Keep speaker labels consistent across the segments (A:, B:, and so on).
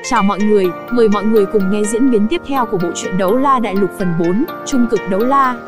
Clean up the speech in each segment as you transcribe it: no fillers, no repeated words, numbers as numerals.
A: Chào mọi người, mời mọi người cùng nghe diễn biến tiếp theo của bộ truyện Đấu La Đại Lục phần 4, Trung cực đấu la.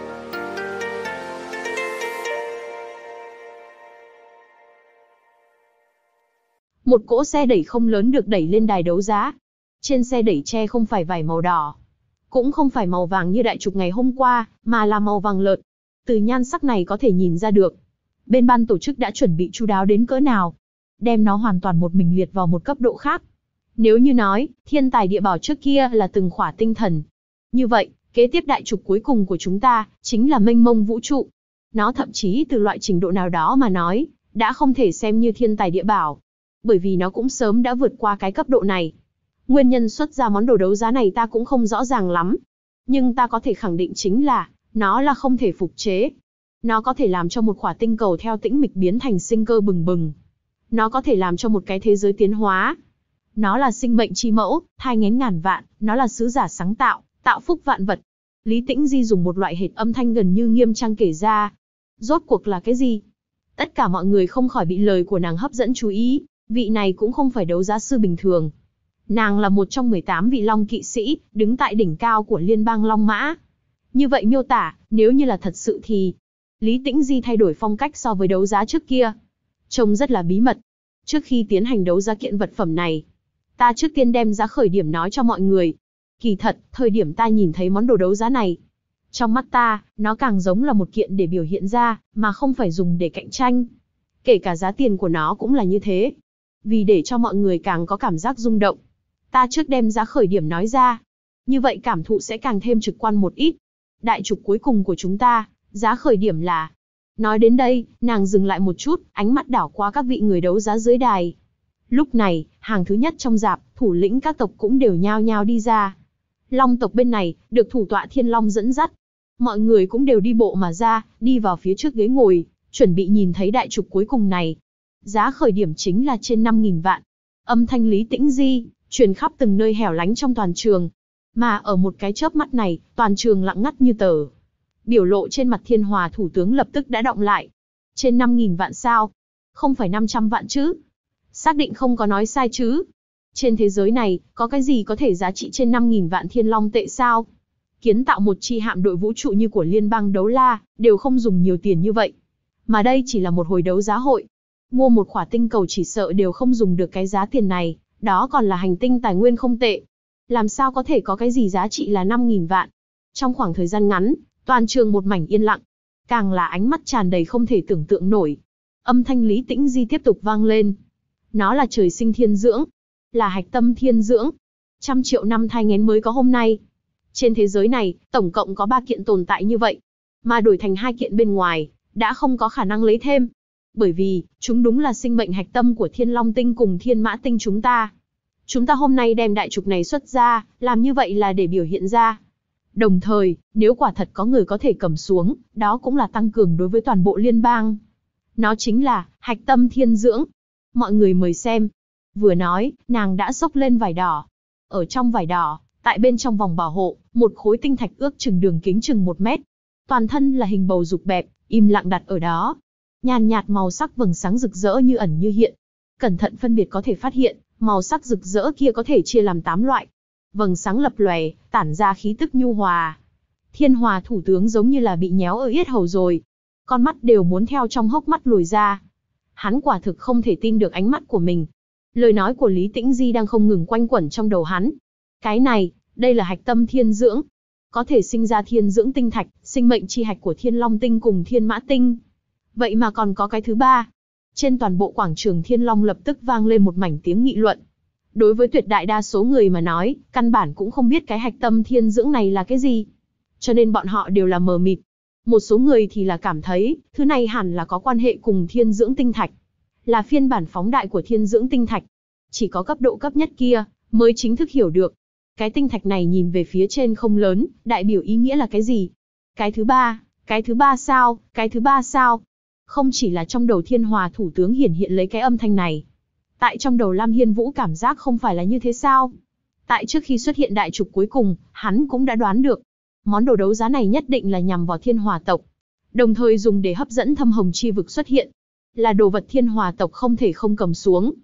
A: Một cỗ xe đẩy không lớn được đẩy lên đài đấu giá. Trên xe đẩy tre không phải vải màu đỏ, cũng không phải màu vàng như đại trục ngày hôm qua, mà là màu vàng lợt. Từ nhan sắc này có thể nhìn ra được, bên ban tổ chức đã chuẩn bị chu đáo đến cỡ nào, đem nó hoàn toàn một mình liệt vào một cấp độ khác. Nếu như nói, thiên tài địa bảo trước kia là từng khỏa tinh thần, như vậy, kế tiếp đại trục cuối cùng của chúng ta, chính là mênh mông vũ trụ. Nó thậm chí từ loại trình độ nào đó mà nói, đã không thể xem như thiên tài địa bảo, bởi vì nó cũng sớm đã vượt qua cái cấp độ này. Nguyên nhân xuất ra món đồ đấu giá này ta cũng không rõ ràng lắm, nhưng ta có thể khẳng định chính là, nó là không thể phục chế. Nó có thể làm cho một khỏa tinh cầu theo tĩnh mịch biến thành sinh cơ bừng bừng. Nó có thể làm cho một cái thế giới tiến hóa. Nó là sinh mệnh chi mẫu, thai nghén ngàn vạn, nó là sứ giả sáng tạo, tạo phúc vạn vật. Lý Tĩnh Di dùng một loại hệt âm thanh gần như nghiêm trang kể ra. Rốt cuộc là cái gì? Tất cả mọi người không khỏi bị lời của nàng hấp dẫn chú ý, vị này cũng không phải đấu giá sư bình thường. Nàng là một trong 18 vị Long kỵ sĩ, đứng tại đỉnh cao của liên bang Long Mã. Như vậy miêu tả, nếu như là thật sự thì... Lý Tĩnh Di thay đổi phong cách so với đấu giá trước kia. Trông rất là bí mật. Trước khi tiến hành đấu giá kiện vật phẩm này, ta trước tiên đem giá khởi điểm nói cho mọi người. Kỳ thật, thời điểm ta nhìn thấy món đồ đấu giá này, trong mắt ta, nó càng giống là một kiện để biểu hiện ra, mà không phải dùng để cạnh tranh. Kể cả giá tiền của nó cũng là như thế. Vì để cho mọi người càng có cảm giác rung động, ta trước đem giá khởi điểm nói ra. Như vậy cảm thụ sẽ càng thêm trực quan một ít. Đại trục cuối cùng của chúng ta, giá khởi điểm là... Nói đến đây, nàng dừng lại một chút, ánh mắt đảo qua các vị người đấu giá dưới đài. Lúc này, hàng thứ nhất trong rạp, thủ lĩnh các tộc cũng đều nhao nhao đi ra. Long tộc bên này, được thủ tọa Thiên Long dẫn dắt. Mọi người cũng đều đi bộ mà ra, đi vào phía trước ghế ngồi, chuẩn bị nhìn thấy đại trục cuối cùng này. Giá khởi điểm chính là trên 5.000 vạn. Âm thanh Lý Tĩnh Di truyền khắp từng nơi hẻo lánh trong toàn trường. Mà ở một cái chớp mắt này, toàn trường lặng ngắt như tờ. Biểu lộ trên mặt Thiên Hòa thủ tướng lập tức đã đọng lại. Trên 5.000 vạn sao? Không phải 500 vạn chứ? Xác định không có nói sai chứ? Trên thế giới này, có cái gì có thể giá trị trên 5.000 vạn thiên long tệ sao? Kiến tạo một chi hạm đội vũ trụ như của liên bang đấu la, đều không dùng nhiều tiền như vậy. Mà đây chỉ là một hồi đấu giá hội. Mua một khỏa tinh cầu chỉ sợ đều không dùng được cái giá tiền này, đó còn là hành tinh tài nguyên không tệ. Làm sao có thể có cái gì giá trị là 5.000 vạn? Trong khoảng thời gian ngắn, toàn trường một mảnh yên lặng. Càng là ánh mắt tràn đầy không thể tưởng tượng nổi. Âm thanh Lý Tĩnh Di tiếp tục vang lên. Nó là trời sinh thiên dưỡng, là hạch tâm thiên dưỡng. 100 triệu năm thai nghén mới có hôm nay. Trên thế giới này, tổng cộng có 3 kiện tồn tại như vậy. Mà đổi thành 2 kiện bên ngoài, đã không có khả năng lấy thêm. Bởi vì, chúng đúng là sinh mệnh hạch tâm của Thiên Long Tinh cùng Thiên Mã Tinh chúng ta. Chúng ta hôm nay đem đại trục này xuất ra, làm như vậy là để biểu hiện ra. Đồng thời, nếu quả thật có người có thể cầm xuống, đó cũng là tăng cường đối với toàn bộ liên bang. Nó chính là hạch tâm thiên dưỡng. Mọi người mời xem. Vừa nói, nàng đã xốc lên vải đỏ. Ở trong vải đỏ, tại bên trong vòng bảo hộ, một khối tinh thạch ước chừng đường kính chừng 1 mét. Toàn thân là hình bầu dục bẹp, im lặng đặt ở đó. Nhàn nhạt màu sắc vầng sáng rực rỡ như ẩn như hiện. Cẩn thận phân biệt có thể phát hiện, màu sắc rực rỡ kia có thể chia làm 8 loại. Vầng sáng lập lòe, tản ra khí tức nhu hòa. Thiên Hòa thủ tướng giống như là bị nhéo ở yết hầu rồi. Con mắt đều muốn theo trong hốc mắt lồi ra. Hắn quả thực không thể tin được ánh mắt của mình. Lời nói của Lý Tĩnh Di đang không ngừng quanh quẩn trong đầu hắn. Cái này, đây là hạch tâm thiên dưỡng. Có thể sinh ra thiên dưỡng tinh thạch, sinh mệnh chi hạch của Thiên Long Tinh cùng Thiên Mã Tinh. Vậy mà còn có cái thứ ba. Trên toàn bộ quảng trường Thiên Long lập tức vang lên một mảnh tiếng nghị luận. Đối với tuyệt đại đa số người mà nói, căn bản cũng không biết cái hạch tâm thiên dưỡng này là cái gì. Cho nên bọn họ đều là mờ mịt. Một số người thì là cảm thấy, thứ này hẳn là có quan hệ cùng thiên dưỡng tinh thạch. Là phiên bản phóng đại của thiên dưỡng tinh thạch. Chỉ có cấp độ cấp nhất kia, mới chính thức hiểu được. Cái tinh thạch này nhìn về phía trên không lớn, đại biểu ý nghĩa là cái gì? Cái thứ ba sao, cái thứ ba sao? Không chỉ là trong đầu Thiên Hòa thủ tướng hiển hiện lấy cái âm thanh này. Tại trong đầu Lam Hiên Vũ cảm giác không phải là như thế sao? Tại trước khi xuất hiện đại trục cuối cùng, hắn cũng đã đoán được. Món đồ đấu giá này nhất định là nhằm vào Thiên Hòa tộc. Đồng thời dùng để hấp dẫn thâm hồng chi vực xuất hiện. Là đồ vật Thiên Hòa tộc không thể không cầm xuống.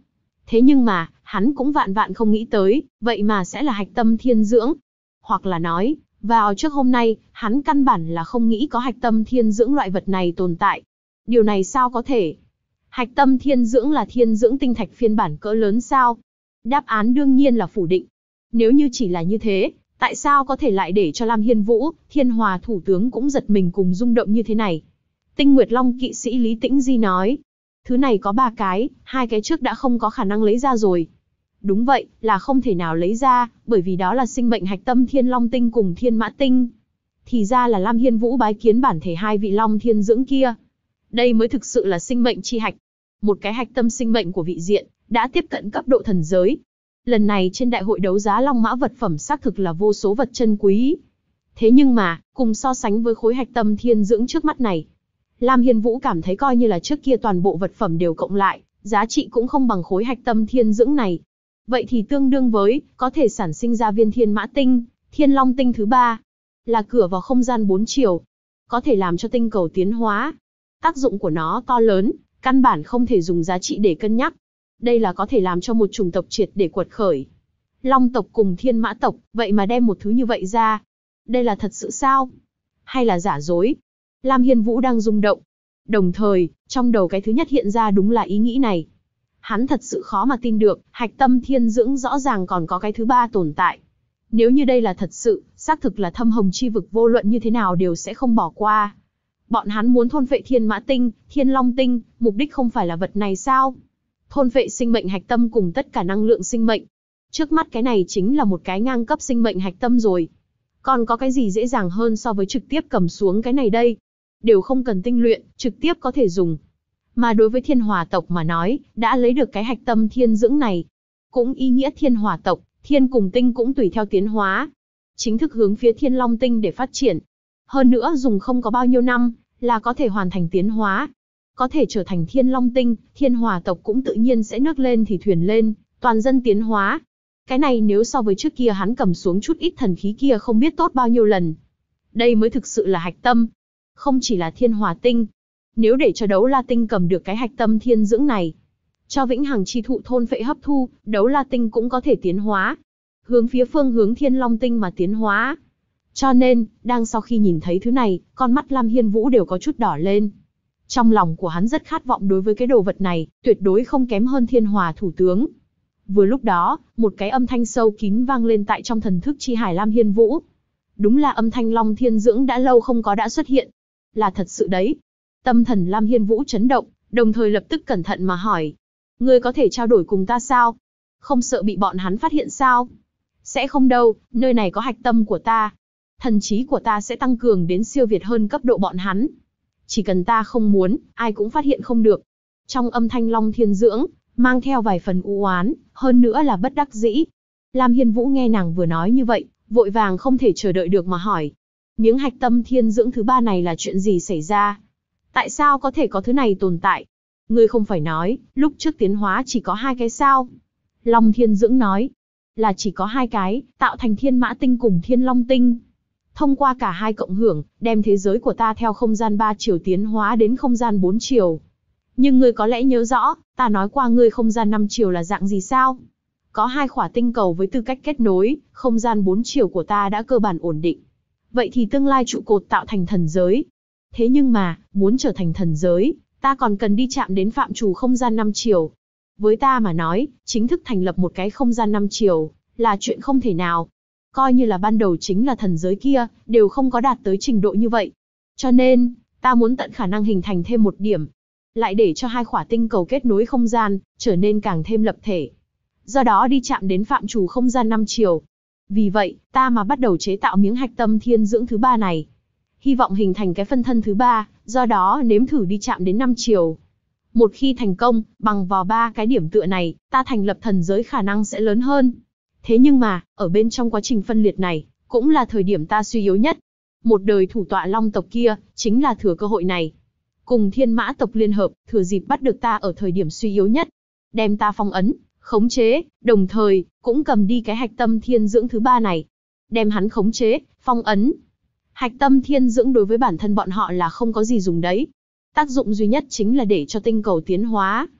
A: Thế nhưng mà, hắn cũng vạn vạn không nghĩ tới, vậy mà sẽ là hạch tâm thiên dưỡng. Hoặc là nói, vào trước hôm nay, hắn căn bản là không nghĩ có hạch tâm thiên dưỡng loại vật này tồn tại. Điều này sao có thể? Hạch tâm thiên dưỡng là thiên dưỡng tinh thạch phiên bản cỡ lớn sao? Đáp án đương nhiên là phủ định. Nếu như chỉ là như thế, tại sao có thể lại để cho Lam Hiên Vũ, Thiên Hòa thủ tướng cũng giật mình cùng rung động như thế này? Tinh Nguyệt Long kỵ sĩ Lý Tĩnh Di nói. Thứ này có 3 cái, 2 cái trước đã không có khả năng lấy ra rồi. Đúng vậy, là không thể nào lấy ra, bởi vì đó là sinh mệnh hạch tâm Thiên Long Tinh cùng Thiên Mã Tinh. Thì ra là Lam Hiên Vũ bái kiến bản thể 2 vị Long Thiên dưỡng kia. Đây mới thực sự là sinh mệnh chi hạch. Một cái hạch tâm sinh mệnh của vị diện, đã tiếp cận cấp độ thần giới. Lần này trên đại hội đấu giá Long Mã vật phẩm xác thực là vô số vật chân quý. Thế nhưng mà, cùng so sánh với khối hạch tâm thiên dưỡng trước mắt này, Lam Hiên Vũ cảm thấy coi như là trước kia toàn bộ vật phẩm đều cộng lại, giá trị cũng không bằng khối hạch tâm thiên dưỡng này. Vậy thì tương đương với, có thể sản sinh ra viên Thiên Mã Tinh, Thiên Long Tinh thứ 3, là cửa vào không gian 4 chiều, có thể làm cho tinh cầu tiến hóa. Tác dụng của nó to lớn, căn bản không thể dùng giá trị để cân nhắc. Đây là có thể làm cho một chủng tộc triệt để quật khởi. Long tộc cùng Thiên Mã tộc, vậy mà đem một thứ như vậy ra. Đây là thật sự sao? Hay là giả dối? Lam Hiên Vũ đang rung động. Đồng thời, trong đầu cái thứ nhất hiện ra đúng là ý nghĩ này. Hắn thật sự khó mà tin được, hạch tâm thiên dưỡng rõ ràng còn có cái thứ 3 tồn tại. Nếu như đây là thật sự, xác thực là thâm hồng chi vực vô luận như thế nào đều sẽ không bỏ qua. Bọn hắn muốn thôn phệ Thiên Mã Tinh, Thiên Long Tinh, mục đích không phải là vật này sao? Thôn phệ sinh mệnh hạch tâm cùng tất cả năng lượng sinh mệnh. Trước mắt cái này chính là một cái ngang cấp sinh mệnh hạch tâm rồi. Còn có cái gì dễ dàng hơn so với trực tiếp cầm xuống cái này đây? Đều không cần tinh luyện, trực tiếp có thể dùng. Mà đối với Thiên Hòa tộc mà nói, đã lấy được cái hạch tâm thiên dưỡng này. Cũng ý nghĩa Thiên Hòa tộc, Thiên cùng Tinh cũng tùy theo tiến hóa. Chính thức hướng phía Thiên Long Tinh để phát triển. Hơn nữa dùng không có bao nhiêu năm, là có thể hoàn thành tiến hóa. Có thể trở thành Thiên Long Tinh, Thiên Hòa tộc cũng tự nhiên sẽ nước lên thì thuyền lên, toàn dân tiến hóa. Cái này nếu so với trước kia hắn cầm xuống chút ít thần khí kia không biết tốt bao nhiêu lần. Đây mới thực sự là hạch tâm. Không chỉ là Thiên Hòa Tinh. Nếu để cho Đấu La Tinh cầm được cái hạch tâm thiên dưỡng này, cho vĩnh hằng chi thụ thôn phệ hấp thu, Đấu La Tinh cũng có thể tiến hóa. Hướng phía phương hướng Thiên Long Tinh mà tiến hóa. Cho nên, đang sau khi nhìn thấy thứ này, con mắt Lam Hiên Vũ đều có chút đỏ lên. Trong lòng của hắn rất khát vọng đối với cái đồ vật này, tuyệt đối không kém hơn Thiên Hòa thủ tướng. Vừa lúc đó, một cái âm thanh sâu kín vang lên tại trong thần thức chi hải Lam Hiên Vũ. Đúng là âm thanh Long Thiên Dưỡng đã lâu không có đã xuất hiện. Là thật sự đấy. Tâm thần Lam Hiên Vũ chấn động, đồng thời lập tức cẩn thận mà hỏi. Ngươi có thể trao đổi cùng ta sao? Không sợ bị bọn hắn phát hiện sao? Sẽ không đâu, nơi này có hạch tâm của ta. Thần trí của ta sẽ tăng cường đến siêu việt hơn cấp độ bọn hắn. Chỉ cần ta không muốn, ai cũng phát hiện không được. Trong âm thanh Long Thiên Dưỡng, mang theo vài phần u oán, hơn nữa là bất đắc dĩ. Lam Hiên Vũ nghe nàng vừa nói như vậy, vội vàng không thể chờ đợi được mà hỏi. Miếng hạch tâm thiên dưỡng thứ 3 này là chuyện gì xảy ra? Tại sao có thể có thứ này tồn tại? Ngươi không phải nói, lúc trước tiến hóa chỉ có 2 cái sao? Long Thiên Dưỡng nói, là chỉ có 2 cái, tạo thành Thiên Mã Tinh cùng Thiên Long Tinh. Thông qua cả hai cộng hưởng, đem thế giới của ta theo không gian 3 chiều tiến hóa đến không gian 4 chiều. Nhưng ngươi có lẽ nhớ rõ, ta nói qua ngươi không gian 5 chiều là dạng gì sao? Có 2 khỏa tinh cầu với tư cách kết nối, không gian 4 chiều của ta đã cơ bản ổn định. Vậy thì tương lai trụ cột tạo thành thần giới. Thế nhưng mà, muốn trở thành thần giới, ta còn cần đi chạm đến phạm trù không gian 5 chiều. Với ta mà nói, chính thức thành lập một cái không gian 5 chiều, là chuyện không thể nào. Coi như là ban đầu chính là thần giới kia, đều không có đạt tới trình độ như vậy. Cho nên, ta muốn tận khả năng hình thành thêm một điểm. Lại để cho 2 khỏa tinh cầu kết nối không gian, trở nên càng thêm lập thể. Do đó đi chạm đến phạm trù không gian 5 chiều. Vì vậy, ta mà bắt đầu chế tạo miếng hạch tâm thiên dưỡng thứ 3 này. Hy vọng hình thành cái phân thân thứ 3, do đó nếm thử đi chạm đến 5 chiều. Một khi thành công, bằng vào 3 cái điểm tựa này, ta thành lập thần giới khả năng sẽ lớn hơn. Thế nhưng mà, ở bên trong quá trình phân liệt này, cũng là thời điểm ta suy yếu nhất. Một đời thủ tọa Long tộc kia, chính là thừa cơ hội này. Cùng Thiên Mã tộc liên hợp, thừa dịp bắt được ta ở thời điểm suy yếu nhất. Đem ta phong ấn, khống chế, đồng thời, cũng cầm đi cái hạch tâm thiên dưỡng thứ 3 này. Đem hắn khống chế, phong ấn. Hạch tâm thiên dưỡng đối với bản thân bọn họ là không có gì dùng đấy. Tác dụng duy nhất chính là để cho tinh cầu tiến hóa.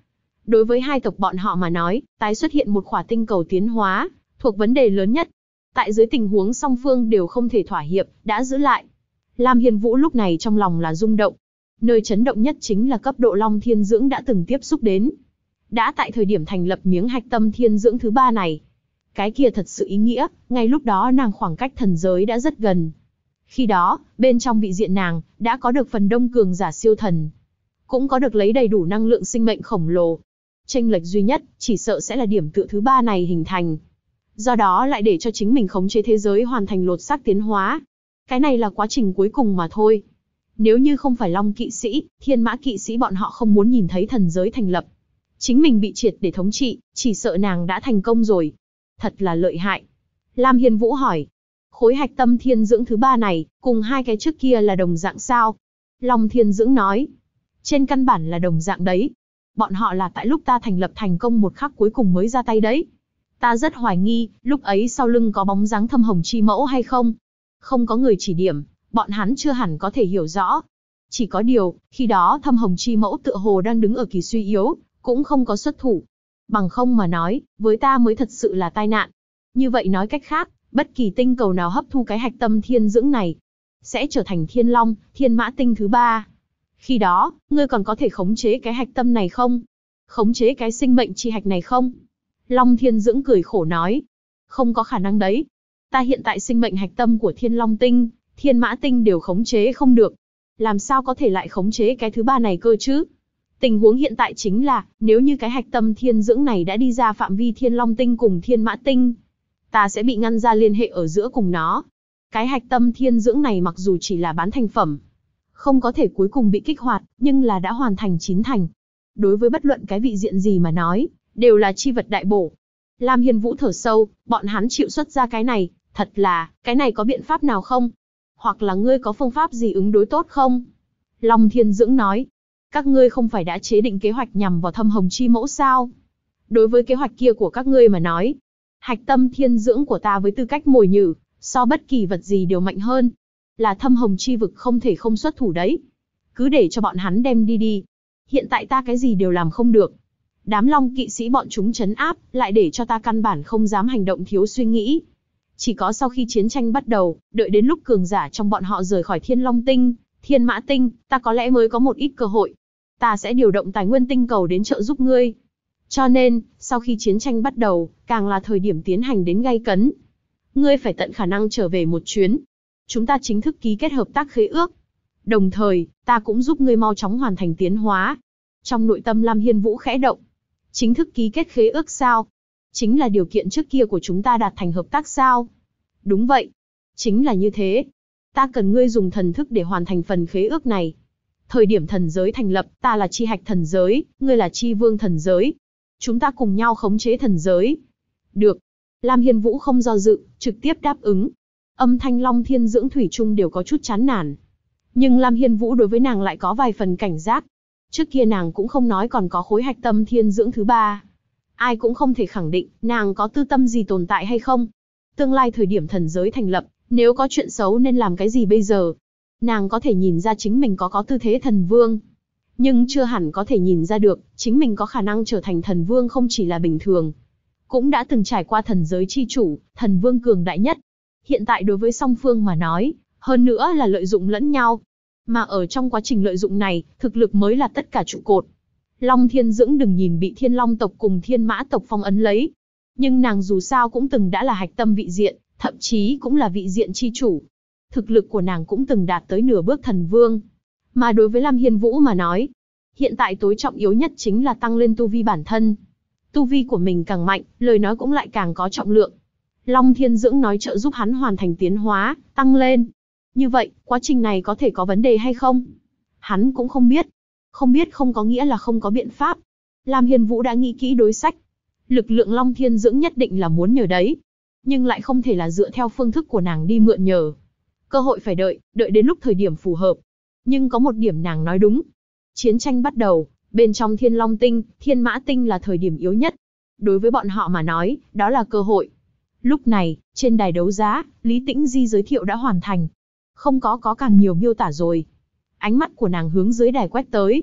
A: Đối với hai tộc bọn họ mà nói, tái xuất hiện một khỏa tinh cầu tiến hóa, thuộc vấn đề lớn nhất. Tại dưới tình huống song phương đều không thể thỏa hiệp, đã giữ lại. Lam Hiên Vũ lúc này trong lòng là rung động. Nơi chấn động nhất chính là cấp độ Long Thiên Dưỡng đã từng tiếp xúc đến. Đã tại thời điểm thành lập miếng hạch tâm thiên dưỡng thứ 3 này. Cái kia thật sự ý nghĩa, ngay lúc đó nàng khoảng cách thần giới đã rất gần. Khi đó, bên trong vị diện nàng, đã có được phần đông cường giả siêu thần. Cũng có được lấy đầy đủ năng lượng sinh mệnh khổng lồ. Chênh lệch duy nhất, chỉ sợ sẽ là điểm tựa thứ 3 này hình thành. Do đó lại để cho chính mình khống chế thế giới hoàn thành lột xác tiến hóa. Cái này là quá trình cuối cùng mà thôi. Nếu như không phải Long kỵ sĩ, Thiên Mã kỵ sĩ bọn họ không muốn nhìn thấy thần giới thành lập. Chính mình bị triệt để thống trị, chỉ sợ nàng đã thành công rồi. Thật là lợi hại. Lam Hiên Vũ hỏi. Khối hạch tâm thiên dưỡng thứ 3 này, cùng hai cái trước kia là đồng dạng sao? Long Thiên Dưỡng nói. Trên căn bản là đồng dạng đấy. Bọn họ là tại lúc ta thành lập thành công một khắc cuối cùng mới ra tay đấy. Ta rất hoài nghi, lúc ấy sau lưng có bóng dáng Thâm Hồng Chi Mẫu hay không? Không có người chỉ điểm, bọn hắn chưa hẳn có thể hiểu rõ. Chỉ có điều, khi đó Thâm Hồng Chi Mẫu tựa hồ đang đứng ở kỳ suy yếu, cũng không có xuất thủ. Bằng không mà nói, với ta mới thật sự là tai nạn. Như vậy nói cách khác, bất kỳ tinh cầu nào hấp thu cái hạch tâm thiên dưỡng này, sẽ trở thành Thiên Long, Thiên Mã tinh thứ 3. Khi đó, ngươi còn có thể khống chế cái hạch tâm này không? Khống chế cái sinh mệnh chi hạch này không? Long Thiên Dưỡng cười khổ nói. Không có khả năng đấy. Ta hiện tại sinh mệnh hạch tâm của Thiên Long tinh, Thiên Mã tinh đều khống chế không được. Làm sao có thể lại khống chế cái thứ 3 này cơ chứ? Tình huống hiện tại chính là, nếu như cái hạch tâm thiên dưỡng này đã đi ra phạm vi Thiên Long tinh cùng Thiên Mã tinh, ta sẽ bị ngăn ra liên hệ ở giữa cùng nó. Cái hạch tâm thiên dưỡng này mặc dù chỉ là bán thành phẩm, không có thể cuối cùng bị kích hoạt, nhưng là đã hoàn thành 9 thành. Đối với bất luận cái vị diện gì mà nói, đều là chi vật đại bổ. Lam Hiên Vũ thở sâu, bọn hắn chịu xuất ra cái này, thật là, cái này có biện pháp nào không? Hoặc là ngươi có phương pháp gì ứng đối tốt không? Long Thiên Dưỡng nói, các ngươi không phải đã chế định kế hoạch nhằm vào Thâm Hồng Chi Mẫu sao? Đối với kế hoạch kia của các ngươi mà nói, hạch tâm thiên dưỡng của ta với tư cách mồi nhử, so bất kỳ vật gì đều mạnh hơn. Là Thâm Hồng Chi vực không thể không xuất thủ đấy. Cứ để cho bọn hắn đem đi đi. Hiện tại ta cái gì đều làm không được. Đám Long kỵ sĩ bọn chúng trấn áp, lại để cho ta căn bản không dám hành động thiếu suy nghĩ. Chỉ có sau khi chiến tranh bắt đầu, đợi đến lúc cường giả trong bọn họ rời khỏi Thiên Long tinh, Thiên Mã tinh, ta có lẽ mới có một ít cơ hội. Ta sẽ điều động tài nguyên tinh cầu đến trợ giúp ngươi. Cho nên, sau khi chiến tranh bắt đầu, càng là thời điểm tiến hành đến gay cấn. Ngươi phải tận khả năng trở về một chuyến. Chúng ta chính thức ký kết hợp tác khế ước. Đồng thời, ta cũng giúp ngươi mau chóng hoàn thành tiến hóa. Trong nội tâm Lam Hiên Vũ khẽ động. Chính thức ký kết khế ước sao? Chính là điều kiện trước kia của chúng ta đạt thành hợp tác sao? Đúng vậy. Chính là như thế. Ta cần ngươi dùng thần thức để hoàn thành phần khế ước này. Thời điểm thần giới thành lập, ta là chi hạch thần giới, ngươi là chi vương thần giới. Chúng ta cùng nhau khống chế thần giới. Được. Lam Hiên Vũ không do dự, trực tiếp đáp ứng. Âm thanh Long Thiên Dưỡng thủy chung đều có chút chán nản. Nhưng Lam Hiên Vũ đối với nàng lại có vài phần cảnh giác. Trước kia nàng cũng không nói còn có khối hạch tâm thiên dưỡng thứ 3. Ai cũng không thể khẳng định nàng có tư tâm gì tồn tại hay không. Tương lai thời điểm thần giới thành lập, nếu có chuyện xấu nên làm cái gì bây giờ? Nàng có thể nhìn ra chính mình có tư thế thần vương. Nhưng chưa hẳn có thể nhìn ra được, chính mình có khả năng trở thành thần vương không chỉ là bình thường. Cũng đã từng trải qua thần giới chi chủ, thần vương cường đại nhất. Hiện tại đối với song phương mà nói, hơn nữa là lợi dụng lẫn nhau. Mà ở trong quá trình lợi dụng này, thực lực mới là tất cả trụ cột. Long Thiên Dưỡng đừng nhìn bị Thiên Long tộc cùng Thiên Mã tộc phong ấn lấy. Nhưng nàng dù sao cũng từng đã là hạch tâm vị diện, thậm chí cũng là vị diện chi chủ. Thực lực của nàng cũng từng đạt tới nửa bước thần vương. Mà đối với Lam Hiên Vũ mà nói, hiện tại tối trọng yếu nhất chính là tăng lên tu vi bản thân. Tu vi của mình càng mạnh, lời nói cũng lại càng có trọng lượng. Long Thiên Dưỡng nói trợ giúp hắn hoàn thành tiến hóa, tăng lên. Như vậy, quá trình này có thể có vấn đề hay không? Hắn cũng không biết. Không biết không có nghĩa là không có biện pháp. Lam Hiên Vũ đã nghĩ kỹ đối sách. Lực lượng Long Thiên Dưỡng nhất định là muốn nhờ đấy. Nhưng lại không thể là dựa theo phương thức của nàng đi mượn nhờ. Cơ hội phải đợi đến lúc thời điểm phù hợp. Nhưng có một điểm nàng nói đúng. Chiến tranh bắt đầu, bên trong Thiên Long tinh, Thiên Mã tinh là thời điểm yếu nhất. Đối với bọn họ mà nói, đó là cơ hội. Lúc này, trên đài đấu giá, Lý Tĩnh Di giới thiệu đã hoàn thành. Không có càng nhiều miêu tả rồi. Ánh mắt của nàng hướng dưới đài quét tới.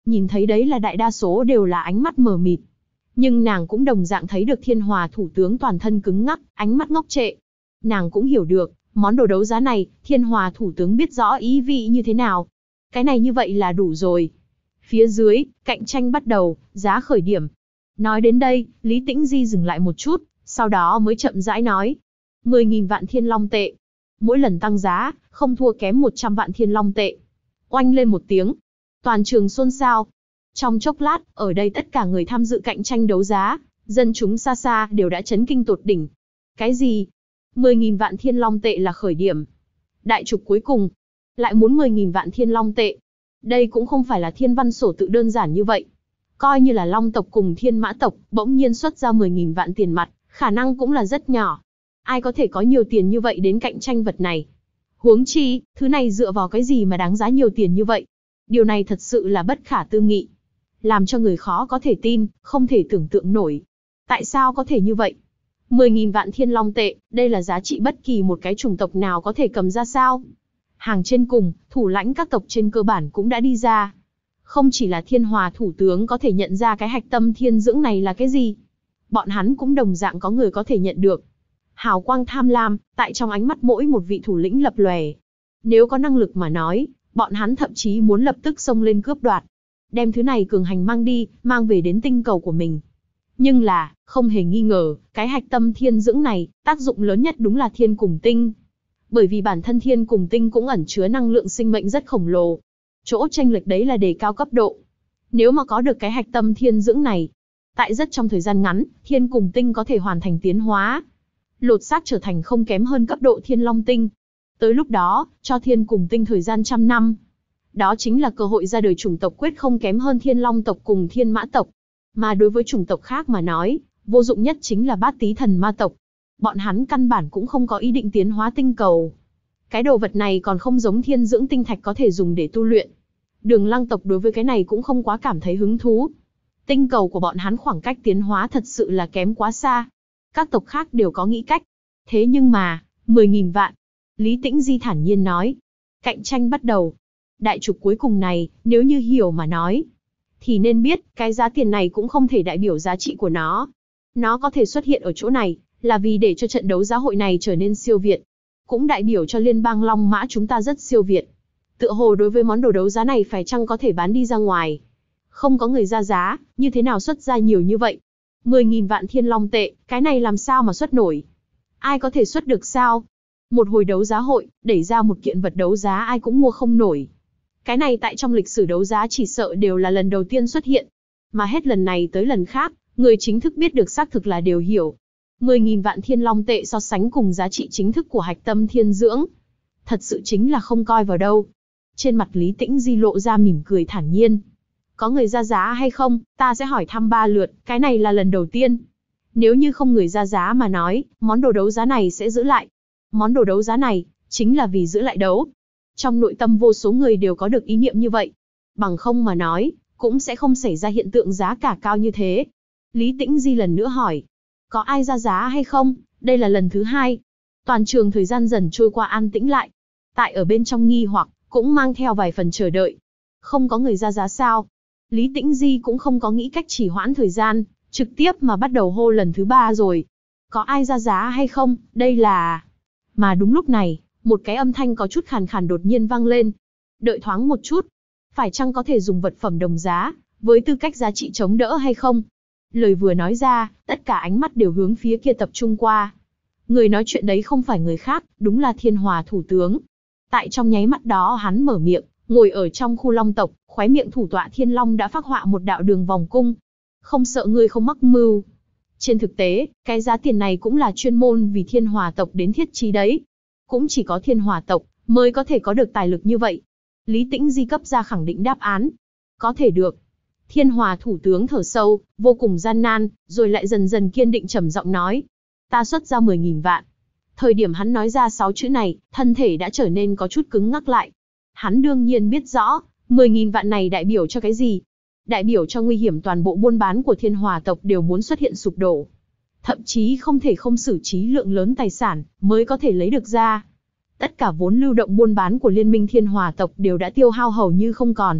A: Nhìn thấy đấy là đại đa số đều là ánh mắt mờ mịt. Nhưng nàng cũng đồng dạng thấy được Thiên Hòa thủ tướng toàn thân cứng ngắc, ánh mắt ngốc trệ. Nàng cũng hiểu được, món đồ đấu giá này, Thiên Hòa thủ tướng biết rõ ý vị như thế nào. Cái này như vậy là đủ rồi. Phía dưới, cạnh tranh bắt đầu, giá khởi điểm. Nói đến đây, Lý Tĩnh Di dừng lại một chút, sau đó mới chậm rãi nói. 10.000 vạn thiên long tệ. Mỗi lần tăng giá, không thua kém 100 vạn thiên long tệ. Oanh lên một tiếng. Toàn trường xôn xao. Trong chốc lát, ở đây tất cả người tham dự cạnh tranh đấu giá, dân chúng xa xa đều đã chấn kinh tột đỉnh. Cái gì? 10.000 vạn thiên long tệ là khởi điểm. Đại trục cuối cùng, lại muốn 10.000 vạn thiên long tệ. Đây cũng không phải là thiên văn sổ tự đơn giản như vậy. Coi như là Long tộc cùng Thiên Mã tộc bỗng nhiên xuất ra 10.000 vạn tiền mặt, khả năng cũng là rất nhỏ. Ai có thể có nhiều tiền như vậy đến cạnh tranh vật này? Huống chi, thứ này dựa vào cái gì mà đáng giá nhiều tiền như vậy? Điều này thật sự là bất khả tư nghị. Làm cho người khó có thể tin, không thể tưởng tượng nổi. Tại sao có thể như vậy? 10.000 vạn thiên long tệ, đây là giá trị bất kỳ một cái chủng tộc nào có thể cầm ra sao? Hàng trên cùng, thủ lãnh các tộc trên cơ bản cũng đã đi ra. Không chỉ là Thiên Hòa thủ tướng có thể nhận ra cái hạch tâm thiên dưỡng này là cái gì. Bọn hắn cũng đồng dạng có người có thể nhận được. Hào quang tham lam, tại trong ánh mắt mỗi một vị thủ lĩnh lập lòe. Nếu có năng lực mà nói, bọn hắn thậm chí muốn lập tức xông lên cướp đoạt. Đem thứ này cường hành mang đi, mang về đến tinh cầu của mình. Nhưng là, không hề nghi ngờ, cái hạch tâm thiên dưỡng này, tác dụng lớn nhất đúng là thiên cùng tinh. Bởi vì bản thân thiên cùng tinh cũng ẩn chứa năng lượng sinh mệnh rất khổng lồ. Chỗ chênh lệch đấy là đề cao cấp độ. Nếu mà có được cái hạch tâm thiên dưỡng này, tại rất trong thời gian ngắn, thiên cùng tinh có thể hoàn thành tiến hóa. Lột xác trở thành không kém hơn cấp độ thiên long tinh. Tới lúc đó, cho thiên cùng tinh thời gian 100 năm. Đó chính là cơ hội ra đời chủng tộc quyết không kém hơn thiên long tộc cùng thiên mã tộc. Mà đối với chủng tộc khác mà nói, vô dụng nhất chính là bát tí thần ma tộc. Bọn hắn căn bản cũng không có ý định tiến hóa tinh cầu. Cái đồ vật này còn không giống thiên dưỡng tinh thạch có thể dùng để tu luyện. Đường Lăng tộc đối với cái này cũng không quá cảm thấy hứng thú. Tinh cầu của bọn hắn khoảng cách tiến hóa thật sự là kém quá xa. Các tộc khác đều có nghĩ cách. Thế nhưng mà, 10.000 vạn. Lý Tĩnh Di thản nhiên nói. Cạnh tranh bắt đầu. Đại trục cuối cùng này, nếu như hiểu mà nói, thì nên biết, cái giá tiền này cũng không thể đại biểu giá trị của nó. Nó có thể xuất hiện ở chỗ này, là vì để cho trận đấu giá hội này trở nên siêu việt. Cũng đại biểu cho liên bang Long Mã chúng ta rất siêu việt. Tựa hồ đối với món đồ đấu giá này phải chăng có thể bán đi ra ngoài. Không có người ra giá, như thế nào xuất ra nhiều như vậy? 10.000 vạn thiên long tệ, cái này làm sao mà xuất nổi? Ai có thể xuất được sao? Một hồi đấu giá hội, đẩy ra một kiện vật đấu giá ai cũng mua không nổi. Cái này tại trong lịch sử đấu giá chỉ sợ đều là lần đầu tiên xuất hiện. Mà hết lần này tới lần khác, người chính thức biết được xác thực là đều hiểu. 10.000 vạn thiên long tệ so sánh cùng giá trị chính thức của hạch tâm thiên dưỡng. Thật sự chính là không coi vào đâu. Trên mặt Lý Tĩnh Di lộ ra mỉm cười thản nhiên. Có người ra giá hay không, ta sẽ hỏi thăm 3 lượt, cái này là lần đầu tiên. Nếu như không người ra giá mà nói, món đồ đấu giá này sẽ giữ lại. Món đồ đấu giá này, chính là vì giữ lại đấu. Trong nội tâm vô số người đều có được ý niệm như vậy. Bằng không mà nói, cũng sẽ không xảy ra hiện tượng giá cả cao như thế. Lý Tĩnh Di lần nữa hỏi. Có ai ra giá hay không? Đây là lần thứ 2. Toàn trường thời gian dần trôi qua an tĩnh lại. Tại ở bên trong nghi hoặc, cũng mang theo vài phần chờ đợi. Không có người ra giá sao? Lý Tĩnh Di cũng không có nghĩ cách trì hoãn thời gian, trực tiếp mà bắt đầu hô lần thứ 3 rồi. Có ai ra giá hay không? Đây là... Mà đúng lúc này, một cái âm thanh có chút khàn khàn đột nhiên vang lên. Đợi thoáng một chút. Phải chăng có thể dùng vật phẩm đồng giá, với tư cách giá trị chống đỡ hay không? Lời vừa nói ra, tất cả ánh mắt đều hướng phía kia tập trung qua. Người nói chuyện đấy không phải người khác, đúng là Thiên Hòa thủ tướng. Tại trong nháy mắt đó hắn mở miệng, ngồi ở trong khu long tộc, khóe miệng thủ tọa Thiên Long đã phác họa một đạo đường vòng cung. Không sợ ngươi không mắc mưu. Trên thực tế, cái giá tiền này cũng là chuyên môn vì Thiên Hòa tộc đến thiết trí đấy. Cũng chỉ có Thiên Hòa tộc mới có thể có được tài lực như vậy. Lý Tĩnh Di cấp ra khẳng định đáp án. Có thể được. Thiên Hòa thủ tướng thở sâu, vô cùng gian nan, rồi lại dần dần kiên định trầm giọng nói. Ta xuất ra 10.000 vạn. Thời điểm hắn nói ra 6 chữ này, thân thể đã trở nên có chút cứng ngắc lại. Hắn đương nhiên biết rõ, 10.000 vạn này đại biểu cho cái gì. Đại biểu cho nguy hiểm toàn bộ buôn bán của Thiên Hòa tộc đều muốn xuất hiện sụp đổ. Thậm chí không thể không xử trí lượng lớn tài sản, mới có thể lấy được ra. Tất cả vốn lưu động buôn bán của Liên minh Thiên Hòa tộc đều đã tiêu hao hầu như không còn.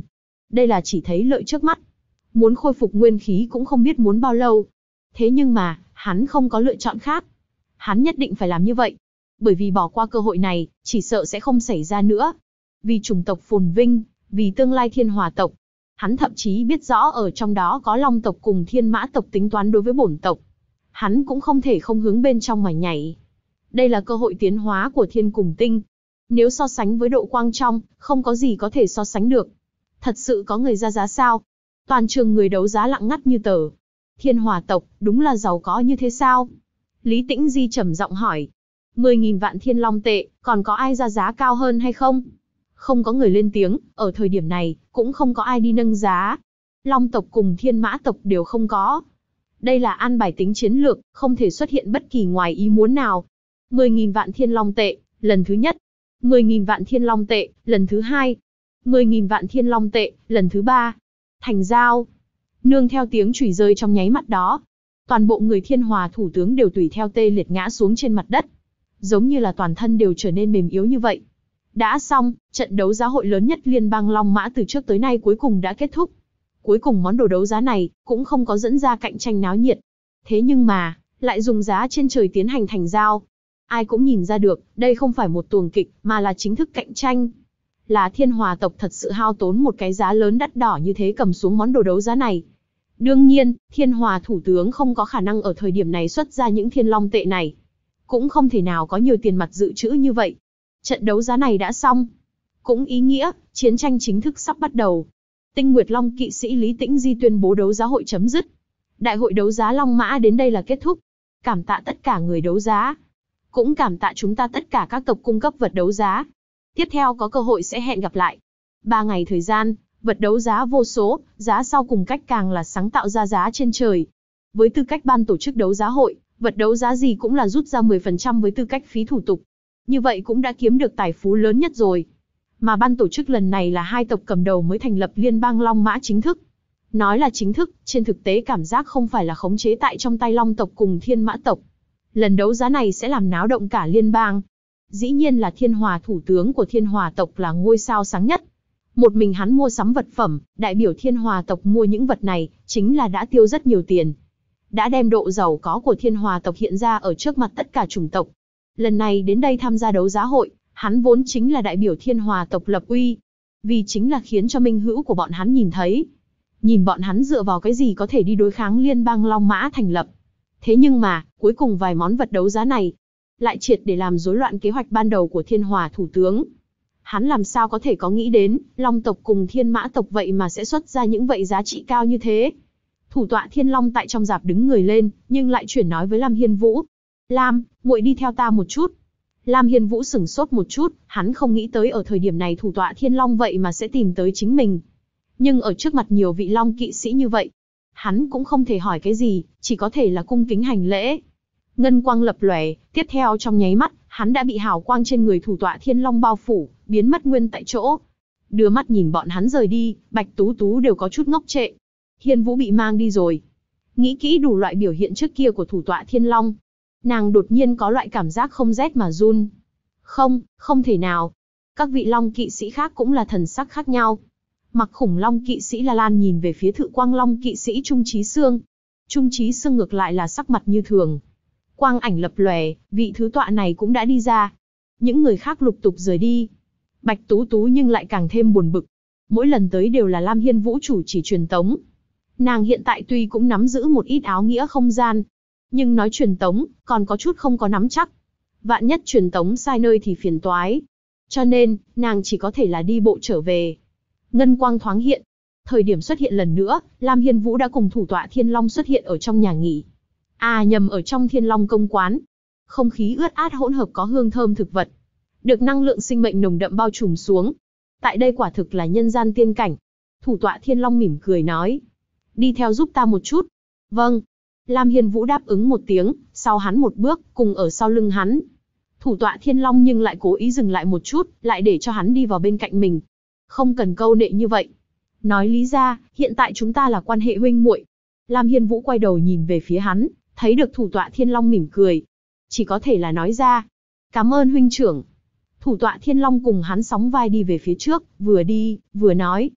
A: Đây là chỉ thấy lợi trước mắt. Muốn khôi phục nguyên khí cũng không biết muốn bao lâu. Thế nhưng mà, hắn không có lựa chọn khác. Hắn nhất định phải làm như vậy. Bởi vì bỏ qua cơ hội này, chỉ sợ sẽ không xảy ra nữa. Vì chủng tộc phồn vinh, vì tương lai Thiên Hỏa tộc. Hắn thậm chí biết rõ ở trong đó có Long tộc cùng Thiên Mã tộc tính toán đối với bổn tộc. Hắn cũng không thể không hướng bên trong mà nhảy. Đây là cơ hội tiến hóa của Thiên Cùng Tinh. Nếu so sánh với độ quang trong, không có gì có thể so sánh được. Thật sự có người ra giá sao? Toàn trường người đấu giá lặng ngắt như tờ. Thiên Hỏa tộc, đúng là giàu có như thế sao? Lý Tĩnh Di trầm giọng hỏi. 10.000 vạn thiên long tệ, còn có ai ra giá cao hơn hay không? Không có người lên tiếng, ở thời điểm này, cũng không có ai đi nâng giá. Long tộc cùng Thiên Mã tộc đều không có. Đây là an bài tính chiến lược, không thể xuất hiện bất kỳ ngoài ý muốn nào. 10.000 vạn thiên long tệ, lần thứ nhất. 10.000 vạn thiên long tệ, lần thứ hai. 10.000 vạn thiên long tệ, lần thứ ba. Thành giao. Nương theo tiếng chùy rơi trong nháy mắt đó. Toàn bộ người Thiên Hòa thủ tướng đều tùy theo tê liệt ngã xuống trên mặt đất. Giống như là toàn thân đều trở nên mềm yếu như vậy. Đã xong, trận đấu giá hội lớn nhất liên bang Long Mã từ trước tới nay cuối cùng đã kết thúc. Cuối cùng món đồ đấu giá này cũng không có dẫn ra cạnh tranh náo nhiệt. Thế nhưng mà, lại dùng giá trên trời tiến hành thành giao. Ai cũng nhìn ra được, đây không phải một tuồng kịch, mà là chính thức cạnh tranh. Là Thiên Hòa tộc thật sự hao tốn một cái giá lớn đắt đỏ như thế cầm xuống món đồ đấu giá này. Đương nhiên, Thiên Hòa thủ tướng không có khả năng ở thời điểm này xuất ra những thiên long tệ này. Cũng không thể nào có nhiều tiền mặt dự trữ như vậy. Trận đấu giá này đã xong. Cũng ý nghĩa, chiến tranh chính thức sắp bắt đầu. Tinh Nguyệt Long kỵ sĩ Lý Tĩnh Di tuyên bố đấu giá hội chấm dứt. Đại hội đấu giá Long Mã đến đây là kết thúc. Cảm tạ tất cả người đấu giá. Cũng cảm tạ chúng ta tất cả các tộc cung cấp vật đấu giá. Tiếp theo có cơ hội sẽ hẹn gặp lại. 3 ngày thời gian, vật đấu giá vô số, giá sau cùng cách càng là sáng tạo ra giá trên trời. Với tư cách ban tổ chức đấu giá hội, vật đấu giá gì cũng là rút ra 10% với tư cách phí thủ tục. Như vậy cũng đã kiếm được tài phú lớn nhất rồi. Mà ban tổ chức lần này là 2 tộc cầm đầu mới thành lập liên bang Long Mã chính thức. Nói là chính thức, trên thực tế cảm giác không phải là khống chế tại trong tay Long tộc cùng Thiên Mã tộc. Lần đấu giá này sẽ làm náo động cả liên bang. Dĩ nhiên là Thiên Hòa thủ tướng của Thiên Hòa tộc là ngôi sao sáng nhất. Một mình hắn mua sắm vật phẩm, đại biểu Thiên Hòa tộc mua những vật này, chính là đã tiêu rất nhiều tiền. Đã đem độ giàu có của Thiên Hòa tộc hiện ra ở trước mặt tất cả chủng tộc. Lần này đến đây tham gia đấu giá hội, hắn vốn chính là đại biểu Thiên Hòa tộc lập uy. Vì chính là khiến cho minh hữu của bọn hắn nhìn thấy. Nhìn bọn hắn dựa vào cái gì có thể đi đối kháng liên bang Long Mã thành lập. Thế nhưng mà, cuối cùng vài món vật đấu giá này, lại triệt để làm rối loạn kế hoạch ban đầu của Thiên Hòa thủ tướng. Hắn làm sao có thể có nghĩ đến, Long tộc cùng Thiên Mã tộc vậy mà sẽ xuất ra những vậy giá trị cao như thế. Thủ tọa Thiên Long tại trong rạp đứng người lên, nhưng lại chuyển nói với Lam Hiên Vũ. Lam, muội đi theo ta một chút. Lam Hiên Vũ sửng sốt một chút, hắn không nghĩ tới ở thời điểm này thủ tọa Thiên Long vậy mà sẽ tìm tới chính mình. Nhưng ở trước mặt nhiều vị Long kỵ sĩ như vậy, hắn cũng không thể hỏi cái gì, chỉ có thể là cung kính hành lễ. Ngân quang lập lòe, tiếp theo trong nháy mắt, hắn đã bị hào quang trên người thủ tọa Thiên Long bao phủ, biến mất nguyên tại chỗ. Đưa mắt nhìn bọn hắn rời đi, Bạch Tú Tú đều có chút ngốc trệ. Hiên Vũ bị mang đi rồi. Nghĩ kỹ đủ loại biểu hiện trước kia của thủ tọa Thiên Long, nàng đột nhiên có loại cảm giác không rét mà run. Không, không thể nào. Các vị Long kỵ sĩ khác cũng là thần sắc khác nhau. Mặc Khủng Long kỵ sĩ La Lan nhìn về phía Thự Quang Long kỵ sĩ Trung Chí Sương. Trung Chí Sương ngược lại là sắc mặt như thường. Quang ảnh lập lòe, vị thứ tọa này cũng đã đi ra. Những người khác lục tục rời đi. Bạch Tú Tú nhưng lại càng thêm buồn bực. Mỗi lần tới đều là Lam Hiên Vũ chủ chỉ truyền tống. Nàng hiện tại tuy cũng nắm giữ một ít áo nghĩa không gian, nhưng nói truyền tống, còn có chút không có nắm chắc. Vạn nhất truyền tống sai nơi thì phiền toái. Cho nên, nàng chỉ có thể là đi bộ trở về. Ngân quang thoáng hiện. Thời điểm xuất hiện lần nữa, Lam Hiên Vũ đã cùng thủ tọa Thiên Long xuất hiện ở trong nhà nghỉ. Nhầm ở trong Thiên Long công quán. Không khí ướt át hỗn hợp có hương thơm thực vật. Được năng lượng sinh mệnh nồng đậm bao trùm xuống. Tại đây quả thực là nhân gian tiên cảnh. Thủ tọa Thiên Long mỉm cười nói. Đi theo giúp ta một chút. Vâng. Lam Hiên Vũ đáp ứng một tiếng, sau hắn một bước, cùng ở sau lưng hắn. Thủ tọa Thiên Long nhưng lại cố ý dừng lại một chút, lại để cho hắn đi vào bên cạnh mình. Không cần câu nệ như vậy. Nói lý ra, hiện tại chúng ta là quan hệ huynh muội. Lam Hiên Vũ quay đầu nhìn về phía hắn, thấy được thủ tọa Thiên Long mỉm cười. Chỉ có thể là nói ra. Cảm ơn huynh trưởng. Thủ tọa Thiên Long cùng hắn sóng vai đi về phía trước, vừa đi, vừa nói.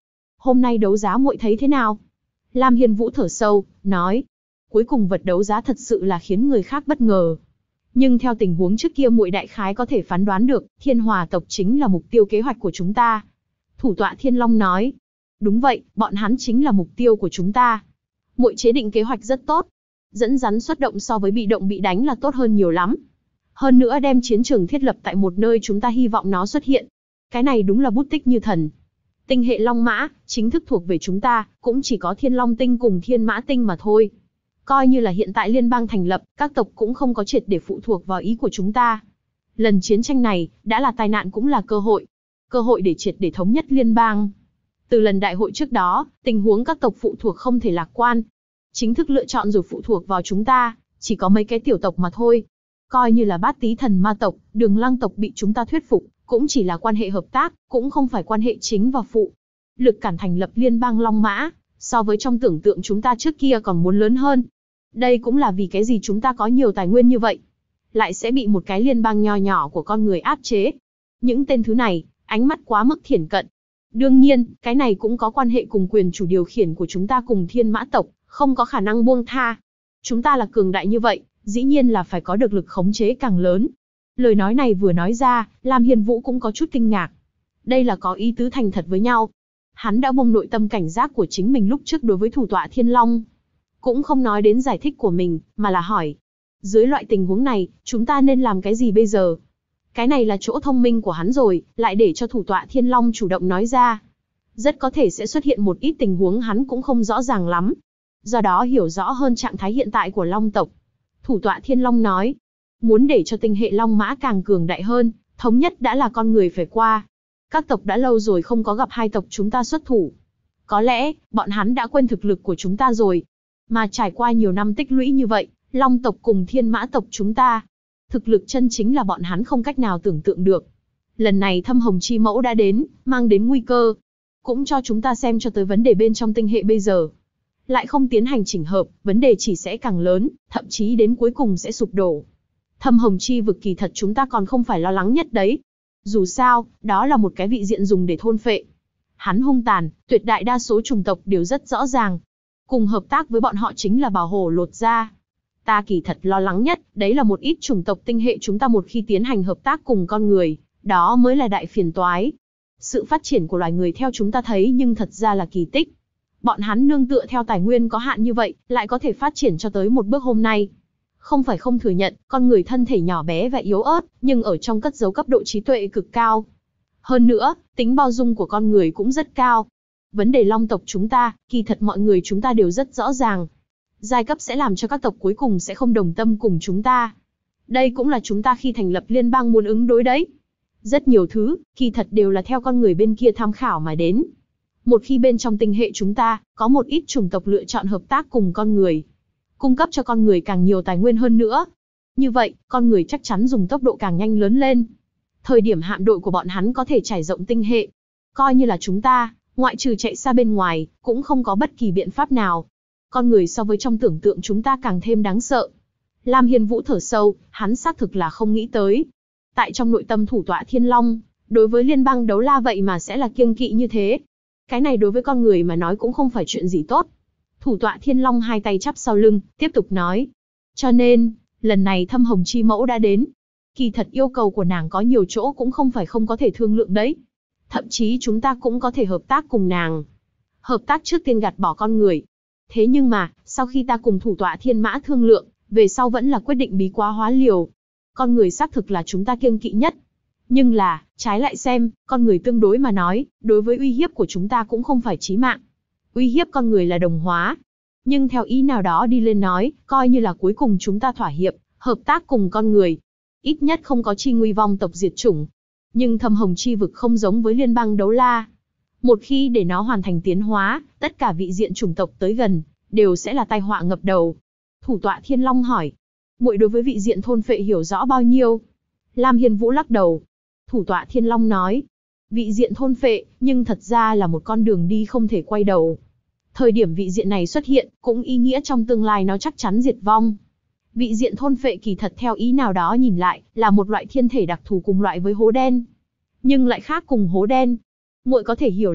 A: Hôm nay đấu giá muội thấy thế nào? Lam Hiên Vũ thở sâu, nói. Cuối cùng vật đấu giá thật sự là khiến người khác bất ngờ. Nhưng theo tình huống trước kia muội đại khái có thể phán đoán được, Thiên Hòa tộc chính là mục tiêu kế hoạch của chúng ta. Thủ tọa Thiên Long nói. Đúng vậy, bọn hắn chính là mục tiêu của chúng ta. Muội chế định kế hoạch rất tốt. Dẫn dắn xuất động so với bị động bị đánh là tốt hơn nhiều lắm. Hơn nữa đem chiến trường thiết lập tại một nơi chúng ta hy vọng nó xuất hiện. Cái này đúng là bút tích như thần. Tinh hệ Long Mã, chính thức thuộc về chúng ta, cũng chỉ có Thiên Long Tinh cùng Thiên Mã Tinh mà thôi. Coi như là hiện tại liên bang thành lập, các tộc cũng không có triệt để phụ thuộc vào ý của chúng ta. Lần chiến tranh này, đã là tai nạn cũng là cơ hội. Cơ hội để triệt để thống nhất liên bang. Từ lần đại hội trước đó, tình huống các tộc phụ thuộc không thể lạc quan. Chính thức lựa chọn rồi phụ thuộc vào chúng ta, chỉ có mấy cái tiểu tộc mà thôi. Coi như là Bát Tý Thần Ma tộc, Đường Lăng tộc bị chúng ta thuyết phục, cũng chỉ là quan hệ hợp tác, cũng không phải quan hệ chính và phụ. Lực cản thành lập liên bang Long Mã, so với trong tưởng tượng chúng ta trước kia còn muốn lớn hơn. Đây cũng là vì cái gì chúng ta có nhiều tài nguyên như vậy, lại sẽ bị một cái liên bang nho nhỏ của con người áp chế. Những tên thứ này, ánh mắt quá mức thiển cận. Đương nhiên, cái này cũng có quan hệ cùng quyền chủ điều khiển của chúng ta cùng Thiên Mã tộc, không có khả năng buông tha. Chúng ta là cường đại như vậy, dĩ nhiên là phải có được lực khống chế càng lớn. Lời nói này vừa nói ra, Lam Hiên Vũ cũng có chút kinh ngạc. Đây là có ý tứ thành thật với nhau. Hắn đã buông nội tâm cảnh giác của chính mình lúc trước đối với thủ tọa Thiên Long. Cũng không nói đến giải thích của mình, mà là hỏi. Dưới loại tình huống này, chúng ta nên làm cái gì bây giờ? Cái này là chỗ thông minh của hắn rồi, lại để cho thủ tọa Thiên Long chủ động nói ra. Rất có thể sẽ xuất hiện một ít tình huống hắn cũng không rõ ràng lắm. Do đó hiểu rõ hơn trạng thái hiện tại của Long tộc. Thủ tọa Thiên Long nói. Muốn để cho tinh hệ Long Mã càng cường đại hơn, thống nhất đã là con người phải qua. Các tộc đã lâu rồi không có gặp hai tộc chúng ta xuất thủ. Có lẽ, bọn hắn đã quên thực lực của chúng ta rồi. Mà trải qua nhiều năm tích lũy như vậy, Long tộc cùng Thiên Mã tộc chúng ta, thực lực chân chính là bọn hắn không cách nào tưởng tượng được. Lần này Thâm Hồng Chi Mẫu đã đến, mang đến nguy cơ. Cũng cho chúng ta xem cho tới vấn đề bên trong tinh hệ bây giờ. Lại không tiến hành chỉnh hợp, vấn đề chỉ sẽ càng lớn, thậm chí đến cuối cùng sẽ sụp đổ. Thâm Hồng Chi vực kỳ thật chúng ta còn không phải lo lắng nhất đấy. Dù sao, đó là một cái vị diện dùng để thôn phệ. Hắn hung tàn, tuyệt đại đa số chủng tộc đều rất rõ ràng. Cùng hợp tác với bọn họ chính là bảo hổ lột da. Ta kỳ thật lo lắng nhất, đấy là một ít chủng tộc tinh hệ chúng ta một khi tiến hành hợp tác cùng con người, đó mới là đại phiền toái. Sự phát triển của loài người theo chúng ta thấy nhưng thật ra là kỳ tích. Bọn hắn nương tựa theo tài nguyên có hạn như vậy, lại có thể phát triển cho tới một bước hôm nay. Không phải không thừa nhận, con người thân thể nhỏ bé và yếu ớt, nhưng ở trong cất giấu cấp độ trí tuệ cực cao. Hơn nữa, tính bao dung của con người cũng rất cao. Vấn đề Long tộc chúng ta, kỳ thật mọi người chúng ta đều rất rõ ràng. Giai cấp sẽ làm cho các tộc cuối cùng sẽ không đồng tâm cùng chúng ta. Đây cũng là chúng ta khi thành lập liên bang muốn ứng đối đấy. Rất nhiều thứ, kỳ thật đều là theo con người bên kia tham khảo mà đến. Một khi bên trong tinh hệ chúng ta, có một ít chủng tộc lựa chọn hợp tác cùng con người, cung cấp cho con người càng nhiều tài nguyên hơn nữa. Như vậy, con người chắc chắn dùng tốc độ càng nhanh lớn lên. Thời điểm hạm đội của bọn hắn có thể trải rộng tinh hệ. Coi như là chúng ta, ngoại trừ chạy xa bên ngoài, cũng không có bất kỳ biện pháp nào. Con người so với trong tưởng tượng chúng ta càng thêm đáng sợ. Lam Hiên Vũ thở sâu, hắn xác thực là không nghĩ tới. Tại trong nội tâm thủ tọa Thiên Long, đối với liên bang đấu la vậy mà sẽ là kiêng kỵ như thế. Cái này đối với con người mà nói cũng không phải chuyện gì tốt. Thủ tọa Thiên Long hai tay chắp sau lưng, tiếp tục nói. Cho nên, lần này Thâm Hồng Chi Mẫu đã đến. Kỳ thật yêu cầu của nàng có nhiều chỗ cũng không phải không có thể thương lượng đấy. Thậm chí chúng ta cũng có thể hợp tác cùng nàng. Hợp tác trước tiên gạt bỏ con người. Thế nhưng mà, sau khi ta cùng thủ tọa Thiên Mã thương lượng, về sau vẫn là quyết định bí quá hóa liều. Con người xác thực là chúng ta kiêng kỵ nhất. Nhưng là, trái lại xem, con người tương đối mà nói, đối với uy hiếp của chúng ta cũng không phải chí mạng. Uy hiếp con người là đồng hóa. Nhưng theo ý nào đó đi lên nói, coi như là cuối cùng chúng ta thỏa hiệp, hợp tác cùng con người. Ít nhất không có chi nguy vong tộc diệt chủng. Nhưng Thâm Hồng Chi vực không giống với liên bang đấu la. Một khi để nó hoàn thành tiến hóa, tất cả vị diện chủng tộc tới gần, đều sẽ là tai họa ngập đầu. Thủ tọa Thiên Long hỏi. Muội đối với vị diện thôn phệ hiểu rõ bao nhiêu? Lam Hiên Vũ lắc đầu. Thủ tọa Thiên Long nói. Vị diện thôn phệ, nhưng thật ra là một con đường đi không thể quay đầu. Thời điểm vị diện này xuất hiện, cũng ý nghĩa trong tương lai nó chắc chắn diệt vong. Vị diện thôn phệ kỳ thật theo ý nào đó nhìn lại, là một loại thiên thể đặc thù cùng loại với hố đen. Nhưng lại khác cùng hố đen. Muội có thể hiểu là,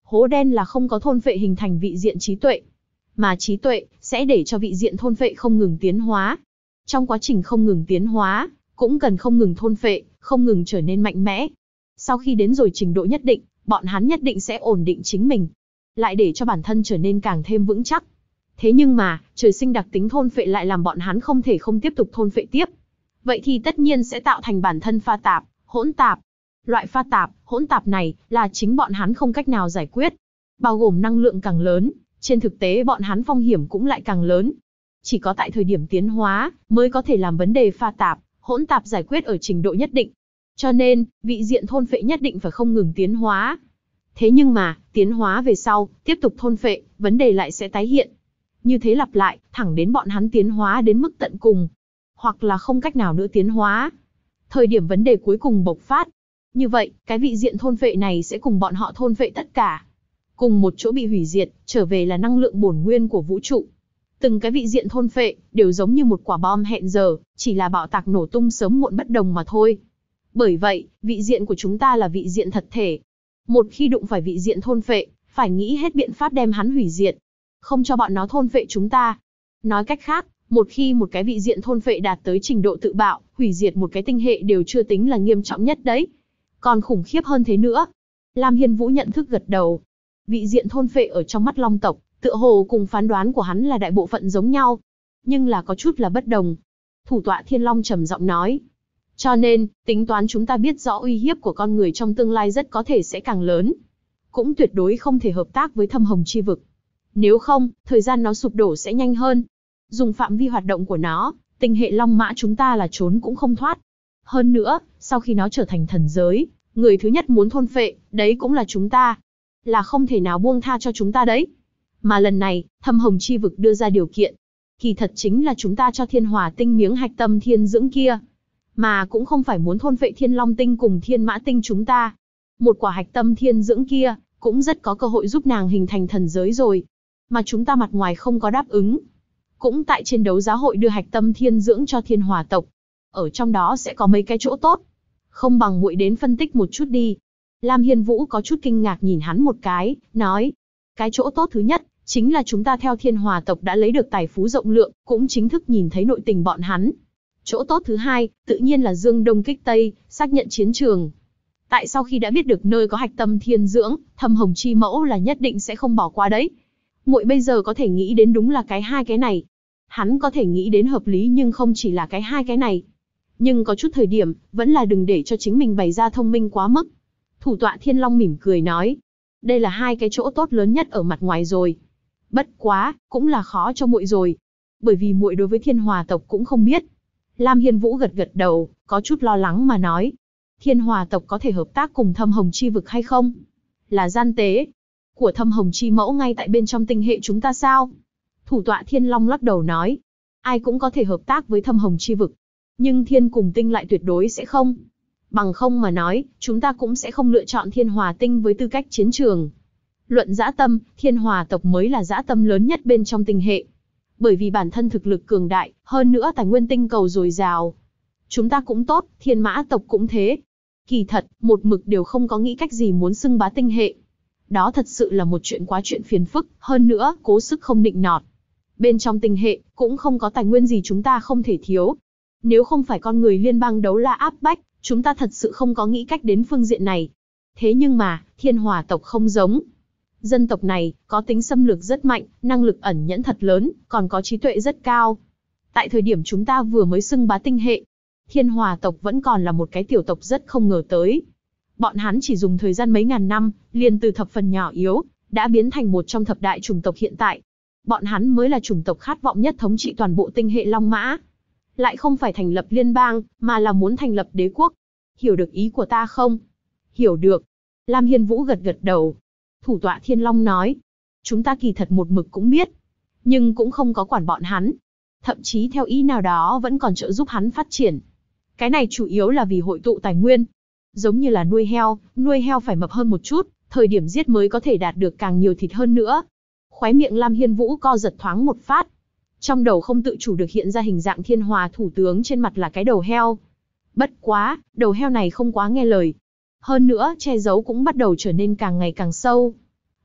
A: Hố đen là không có thôn phệ hình thành vị diện trí tuệ, mà trí tuệ sẽ để cho vị diện thôn phệ không ngừng tiến hóa. Trong quá trình không ngừng tiến hóa, cũng cần không ngừng thôn phệ, không ngừng trở nên mạnh mẽ. Sau khi đến rồi trình độ nhất định, bọn hắn nhất định sẽ ổn định chính mình, lại để cho bản thân trở nên càng thêm vững chắc. Thế nhưng mà, trời sinh đặc tính thôn phệ lại làm bọn hắn không thể không tiếp tục thôn phệ tiếp. Vậy thì tất nhiên sẽ tạo thành bản thân pha tạp, hỗn tạp. Loại pha tạp, hỗn tạp này là chính bọn hắn không cách nào giải quyết. Bao gồm năng lượng càng lớn, trên thực tế bọn hắn phong hiểm cũng lại càng lớn. Chỉ có tại thời điểm tiến hóa, mới có thể làm vấn đề pha tạp, hỗn tạp giải quyết ở trình độ nhất định. Cho nên, vị diện thôn phệ nhất định phải không ngừng tiến hóa. Thế nhưng mà, tiến hóa về sau, tiếp tục thôn phệ, vấn đề lại sẽ tái hiện. Như thế lặp lại, thẳng đến bọn hắn tiến hóa đến mức tận cùng. Hoặc là không cách nào nữa tiến hóa. Thời điểm vấn đề cuối cùng bộc phát. Như vậy, cái vị diện thôn phệ này sẽ cùng bọn họ thôn phệ tất cả. Cùng một chỗ bị hủy diệt, trở về là năng lượng bổn nguyên của vũ trụ. Từng cái vị diện thôn phệ, đều giống như một quả bom hẹn giờ, chỉ là bạo tạc nổ tung sớm muộn bất đồng mà thôi. Bởi vậy, vị diện của chúng ta là vị diện thật thể. Một khi đụng phải vị diện thôn phệ, phải nghĩ hết biện pháp đem hắn hủy diệt. Không cho bọn nó thôn phệ chúng ta. Nói cách khác, một khi một cái vị diện thôn phệ đạt tới trình độ tự bạo, hủy diệt một cái tinh hệ đều chưa tính là nghiêm trọng nhất đấy. Còn khủng khiếp hơn thế nữa. Lam Hiên Vũ nhận thức gật đầu. Vị diện thôn phệ ở trong mắt Long tộc, tựa hồ cùng phán đoán của hắn là đại bộ phận giống nhau. Nhưng là có chút là bất đồng. Thủ tọa Thiên Long trầm giọng nói. Cho nên, tính toán chúng ta biết rõ uy hiếp của con người trong tương lai rất có thể sẽ càng lớn. Cũng tuyệt đối không thể hợp tác với Thâm Hồng Chi Vực. Nếu không, thời gian nó sụp đổ sẽ nhanh hơn. Dùng phạm vi hoạt động của nó, tinh hệ Long Mã chúng ta là trốn cũng không thoát. Hơn nữa, sau khi nó trở thành thần giới, người thứ nhất muốn thôn phệ, đấy cũng là chúng ta. Là không thể nào buông tha cho chúng ta đấy. Mà lần này, Thâm Hồng Chi Vực đưa ra điều kiện. Kỳ thật chính là chúng ta cho Thiên Hỏa Tinh miếng hạch tâm thiên dưỡng kia. Mà cũng không phải muốn thôn phệ Thiên Long Tinh cùng Thiên Mã Tinh chúng ta. Một quả hạch tâm thiên dưỡng kia, cũng rất có cơ hội giúp nàng hình thành thần giới rồi. Mà chúng ta mặt ngoài không có đáp ứng. Cũng tại trên đấu giá hội đưa hạch tâm thiên dưỡng cho Thiên Hỏa tộc. Ở trong đó sẽ có mấy cái chỗ tốt. Không bằng muội đến phân tích một chút đi. Lam Hiên Vũ có chút kinh ngạc nhìn hắn một cái, nói. Cái chỗ tốt thứ nhất, chính là chúng ta theo Thiên Hỏa tộc đã lấy được tài phú rộng lượng, cũng chính thức nhìn thấy nội tình bọn hắn. Chỗ tốt thứ hai, tự nhiên là dương đông kích tây, xác nhận chiến trường. Tại sau khi đã biết được nơi có hạch tâm thiên dưỡng, Thâm Hồng Chi Mẫu là nhất định sẽ không bỏ qua đấy. Muội bây giờ có thể nghĩ đến đúng là cái hai cái này. Hắn có thể nghĩ đến hợp lý nhưng không chỉ là cái hai cái này. Nhưng có chút thời điểm, vẫn là đừng để cho chính mình bày ra thông minh quá mức. Thủ tọa Thiên Long mỉm cười nói. Đây là hai cái chỗ tốt lớn nhất ở mặt ngoài rồi. Bất quá, cũng là khó cho muội rồi. Bởi vì muội đối với Thiên Hỏa tộc cũng không biết. Lam Hiên Vũ gật gật đầu, có chút lo lắng mà nói. Thiên Hỏa tộc có thể hợp tác cùng Thâm Hồng Chi Vực hay không? Là gian tế của Thâm Hồng Chi Mẫu ngay tại bên trong tinh hệ chúng ta sao? Thủ tọa Thiên Long lắc đầu nói. Ai cũng có thể hợp tác với Thâm Hồng Chi Vực. Nhưng Thiên cùng Tinh lại tuyệt đối sẽ không. Bằng không mà nói, chúng ta cũng sẽ không lựa chọn Thiên Hỏa Tinh với tư cách chiến trường. Luận dã tâm, Thiên Hỏa tộc mới là dã tâm lớn nhất bên trong tinh hệ. Bởi vì bản thân thực lực cường đại, hơn nữa tài nguyên tinh cầu dồi dào. Chúng ta cũng tốt, Thiên Mã tộc cũng thế. Kỳ thật, một mực đều không có nghĩ cách gì muốn xưng bá tinh hệ. Đó thật sự là một chuyện phiền phức, hơn nữa, cố sức không định nọt. Bên trong tinh hệ, cũng không có tài nguyên gì chúng ta không thể thiếu. Nếu không phải con người liên bang đấu la áp bách, chúng ta thật sự không có nghĩ cách đến phương diện này. Thế nhưng mà, Thiên Hỏa tộc không giống. Dân tộc này, có tính xâm lược rất mạnh, năng lực ẩn nhẫn thật lớn, còn có trí tuệ rất cao. Tại thời điểm chúng ta vừa mới xưng bá tinh hệ, Thiên Hỏa tộc vẫn còn là một cái tiểu tộc rất không ngờ tới. Bọn hắn chỉ dùng thời gian mấy ngàn năm, liền từ thập phần nhỏ yếu, đã biến thành một trong thập đại chủng tộc hiện tại. Bọn hắn mới là chủng tộc khát vọng nhất thống trị toàn bộ tinh hệ Long Mã. Lại không phải thành lập liên bang, mà là muốn thành lập đế quốc. Hiểu được ý của ta không? Hiểu được. Lam Hiên Vũ gật gật đầu. Thủ tọa Thiên Long nói. Chúng ta kỳ thật một mực cũng biết. Nhưng cũng không có quản bọn hắn. Thậm chí theo ý nào đó vẫn còn trợ giúp hắn phát triển. Cái này chủ yếu là vì hội tụ tài nguyên. Giống như là nuôi heo phải mập hơn một chút, thời điểm giết mới có thể đạt được càng nhiều thịt hơn nữa. Khóe miệng Lam Hiên Vũ co giật thoáng một phát. Trong đầu không tự chủ được hiện ra hình dạng Thiên Hòa thủ tướng trên mặt là cái đầu heo. Bất quá, đầu heo này không quá nghe lời. Hơn nữa, che giấu cũng bắt đầu trở nên càng ngày càng sâu.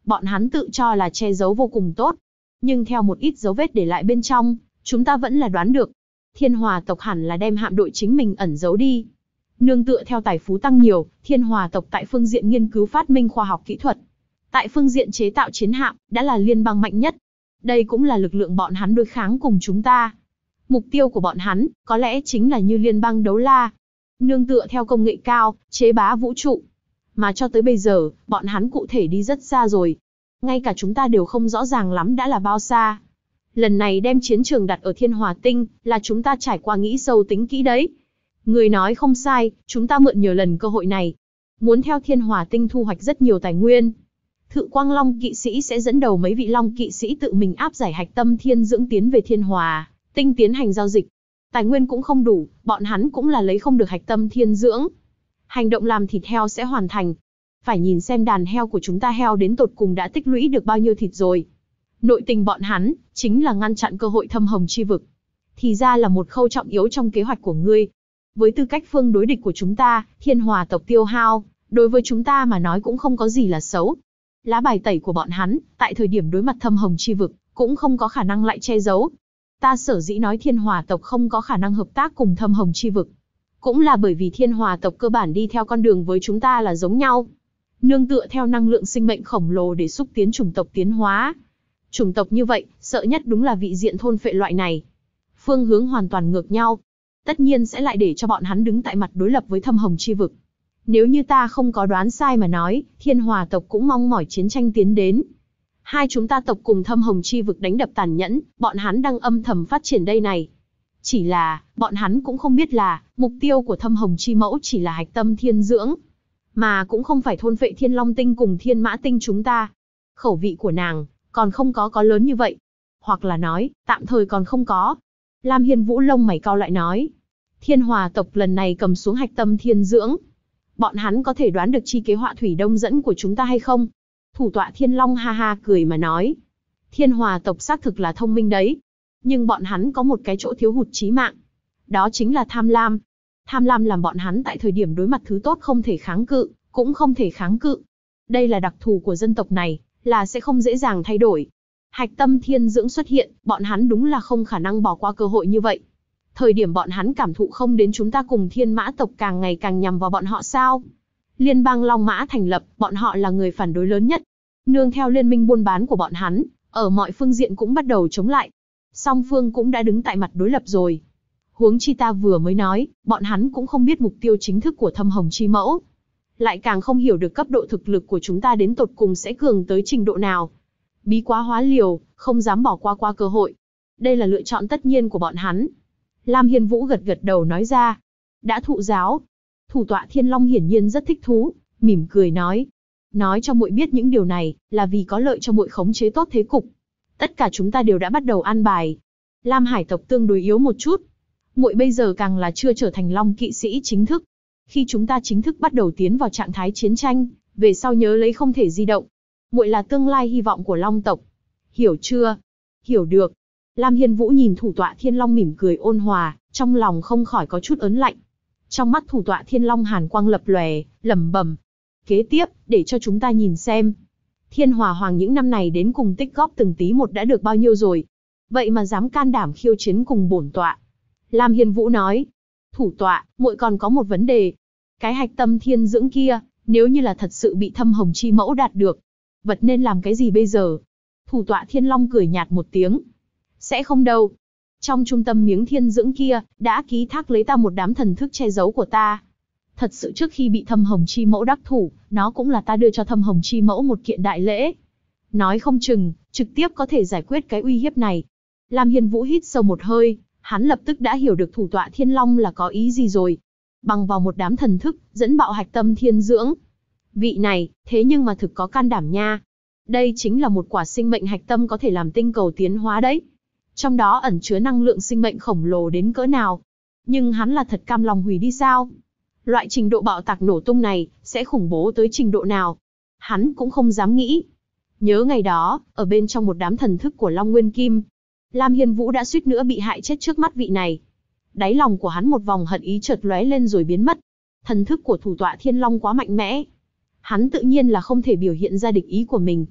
A: Bọn hắn tự cho là che giấu vô cùng tốt. Nhưng theo một ít dấu vết để lại bên trong, chúng ta vẫn là đoán được. Thiên Hòa tộc hẳn là đem hạm đội chính mình ẩn giấu đi. Nương tựa theo tài phú tăng nhiều, Thiên Hòa tộc tại phương diện nghiên cứu phát minh khoa học kỹ thuật, tại phương diện chế tạo chiến hạm, đã là liên bang mạnh nhất. Đây cũng là lực lượng bọn hắn đối kháng cùng chúng ta. Mục tiêu của bọn hắn, có lẽ chính là như liên bang Đấu La. Nương tựa theo công nghệ cao, chế bá vũ trụ. Mà cho tới bây giờ, bọn hắn cụ thể đi rất xa rồi. Ngay cả chúng ta đều không rõ ràng lắm đã là bao xa. Lần này đem chiến trường đặt ở Thiên Hòa Tinh, là chúng ta trải qua nghĩ sâu tính kỹ đấy. Người nói không sai, chúng ta mượn nhờ lần cơ hội này. Muốn theo Thiên Hòa Tinh thu hoạch rất nhiều tài nguyên. Thự Quang Long kỵ sĩ sẽ dẫn đầu mấy vị Long kỵ sĩ tự mình áp giải hạch tâm thiên dưỡng tiến về Thiên Hòa Tinh tiến hành giao dịch. Tài nguyên cũng không đủ, bọn hắn cũng là lấy không được hạch tâm thiên dưỡng. Hành động làm thịt heo sẽ hoàn thành. Phải nhìn xem đàn heo của chúng ta heo đến tột cùng đã tích lũy được bao nhiêu thịt rồi. Nội tình bọn hắn, chính là ngăn chặn cơ hội thâm hồng chi vực. Thì ra là một khâu trọng yếu trong kế hoạch của ngươi. Với tư cách phương đối địch của chúng ta, Thiên Hòa tộc tiêu hao, đối với chúng ta mà nói cũng không có gì là xấu. Lá bài tẩy của bọn hắn, tại thời điểm đối mặt thâm hồng chi vực, cũng không có khả năng lại che giấu. Ta sở dĩ nói Thiên Hòa tộc không có khả năng hợp tác cùng thâm hồng chi vực. Cũng là bởi vì Thiên Hòa tộc cơ bản đi theo con đường với chúng ta là giống nhau. Nương tựa theo năng lượng sinh mệnh khổng lồ để xúc tiến chủng tộc tiến hóa. Chủng tộc như vậy, sợ nhất đúng là vị diện thôn phệ loại này. Phương hướng hoàn toàn ngược nhau. Tất nhiên sẽ lại để cho bọn hắn đứng tại mặt đối lập với thâm hồng chi vực. Nếu như ta không có đoán sai mà nói, Thiên Hòa tộc cũng mong mỏi chiến tranh tiến đến. Hai chúng ta tộc cùng thâm hồng chi vực đánh đập tàn nhẫn, bọn hắn đang âm thầm phát triển đây này. Chỉ là, bọn hắn cũng không biết là, mục tiêu của thâm hồng chi mẫu chỉ là hạch tâm thiên dưỡng. Mà cũng không phải thôn phệ Thiên Long tinh cùng Thiên Mã tinh chúng ta. Khẩu vị của nàng, còn không có lớn như vậy. Hoặc là nói, tạm thời còn không có. Lam Hiên Vũ lông mày cau lại nói. Thiên Hòa tộc lần này cầm xuống hạch tâm thiên dưỡng. Bọn hắn có thể đoán được chi kế họa thủy đông dẫn của chúng ta hay không? Thủ tọa Thiên Long ha ha cười mà nói. Thiên Hòa tộc xác thực là thông minh đấy. Nhưng bọn hắn có một cái chỗ thiếu hụt chí mạng. Đó chính là tham lam. Tham lam làm bọn hắn tại thời điểm đối mặt thứ tốt không thể kháng cự, cũng không thể kháng cự. Đây là đặc thù của dân tộc này, là sẽ không dễ dàng thay đổi. Hạch tâm thiên dưỡng xuất hiện, bọn hắn đúng là không khả năng bỏ qua cơ hội như vậy. Thời điểm bọn hắn cảm thụ không đến chúng ta cùng Thiên Mã tộc càng ngày càng nhằm vào bọn họ sao? Liên bang Long Mã thành lập, bọn họ là người phản đối lớn nhất. Nương theo liên minh buôn bán của bọn hắn, ở mọi phương diện cũng bắt đầu chống lại. Song phương cũng đã đứng tại mặt đối lập rồi. Huống chi ta vừa mới nói, bọn hắn cũng không biết mục tiêu chính thức của thâm hồng chi mẫu. Lại càng không hiểu được cấp độ thực lực của chúng ta đến tột cùng sẽ cường tới trình độ nào. Bí quá hóa liều, không dám bỏ qua cơ hội. Đây là lựa chọn tất nhiên của bọn hắn. Lam Hiên Vũ gật gật đầu nói ra. Đã thụ giáo. Thủ tọa Thiên Long hiển nhiên rất thích thú, mỉm cười nói. Nói cho muội biết những điều này, là vì có lợi cho muội khống chế tốt thế cục. Tất cả chúng ta đều đã bắt đầu an bài. Lam Hải tộc tương đối yếu một chút. Muội bây giờ càng là chưa trở thành Long kỵ sĩ chính thức. Khi chúng ta chính thức bắt đầu tiến vào trạng thái chiến tranh, về sau nhớ lấy không thể di động. Muội là tương lai hy vọng của Long tộc. Hiểu chưa? Hiểu được. Lam Hiên Vũ nhìn thủ tọa Thiên Long mỉm cười ôn hòa, trong lòng không khỏi có chút ớn lạnh. Trong mắt thủ tọa Thiên Long hàn quang lập lòe, lẩm bẩm. Kế tiếp, để cho chúng ta nhìn xem. Thiên Hòa Hoàng những năm này đến cùng tích góp từng tí một đã được bao nhiêu rồi. Vậy mà dám can đảm khiêu chiến cùng bổn tọa. Lam Hiên Vũ nói. Thủ tọa, muội còn có một vấn đề. Cái hạch tâm thiên dưỡng kia, nếu như là thật sự bị thâm hồng chi mẫu đạt được, vật nên làm cái gì bây giờ? Thủ tọa Thiên Long cười nhạt một tiếng. Sẽ không đâu. Trong trung tâm miếng thiên dưỡng kia, đã ký thác lấy ta một đám thần thức che giấu của ta. Thật sự trước khi bị thâm hồng chi mẫu đắc thủ, nó cũng là ta đưa cho thâm hồng chi mẫu một kiện đại lễ. Nói không chừng, trực tiếp có thể giải quyết cái uy hiếp này. Lam Hiên Vũ hít sâu một hơi, hắn lập tức đã hiểu được thủ tọa Thiên Long là có ý gì rồi. Bằng vào một đám thần thức, dẫn bạo hạch tâm thiên dưỡng. Vị này, thế nhưng mà thực có can đảm nha. Đây chính là một quả sinh mệnh hạch tâm có thể làm tinh cầu tiến hóa đấy. Trong đó ẩn chứa năng lượng sinh mệnh khổng lồ đến cỡ nào. Nhưng hắn là thật cam lòng hủy đi sao? Loại trình độ bạo tạc nổ tung này, sẽ khủng bố tới trình độ nào? Hắn cũng không dám nghĩ. Nhớ ngày đó, ở bên trong một đám thần thức của Long Nguyên Kim, Lam Hiên Vũ đã suýt nữa bị hại chết trước mắt vị này. Đáy lòng của hắn một vòng hận ý chợt lóe lên rồi biến mất. Thần thức của thủ tọa Thiên Long quá mạnh mẽ. Hắn tự nhiên là không thể biểu hiện ra địch ý của mình.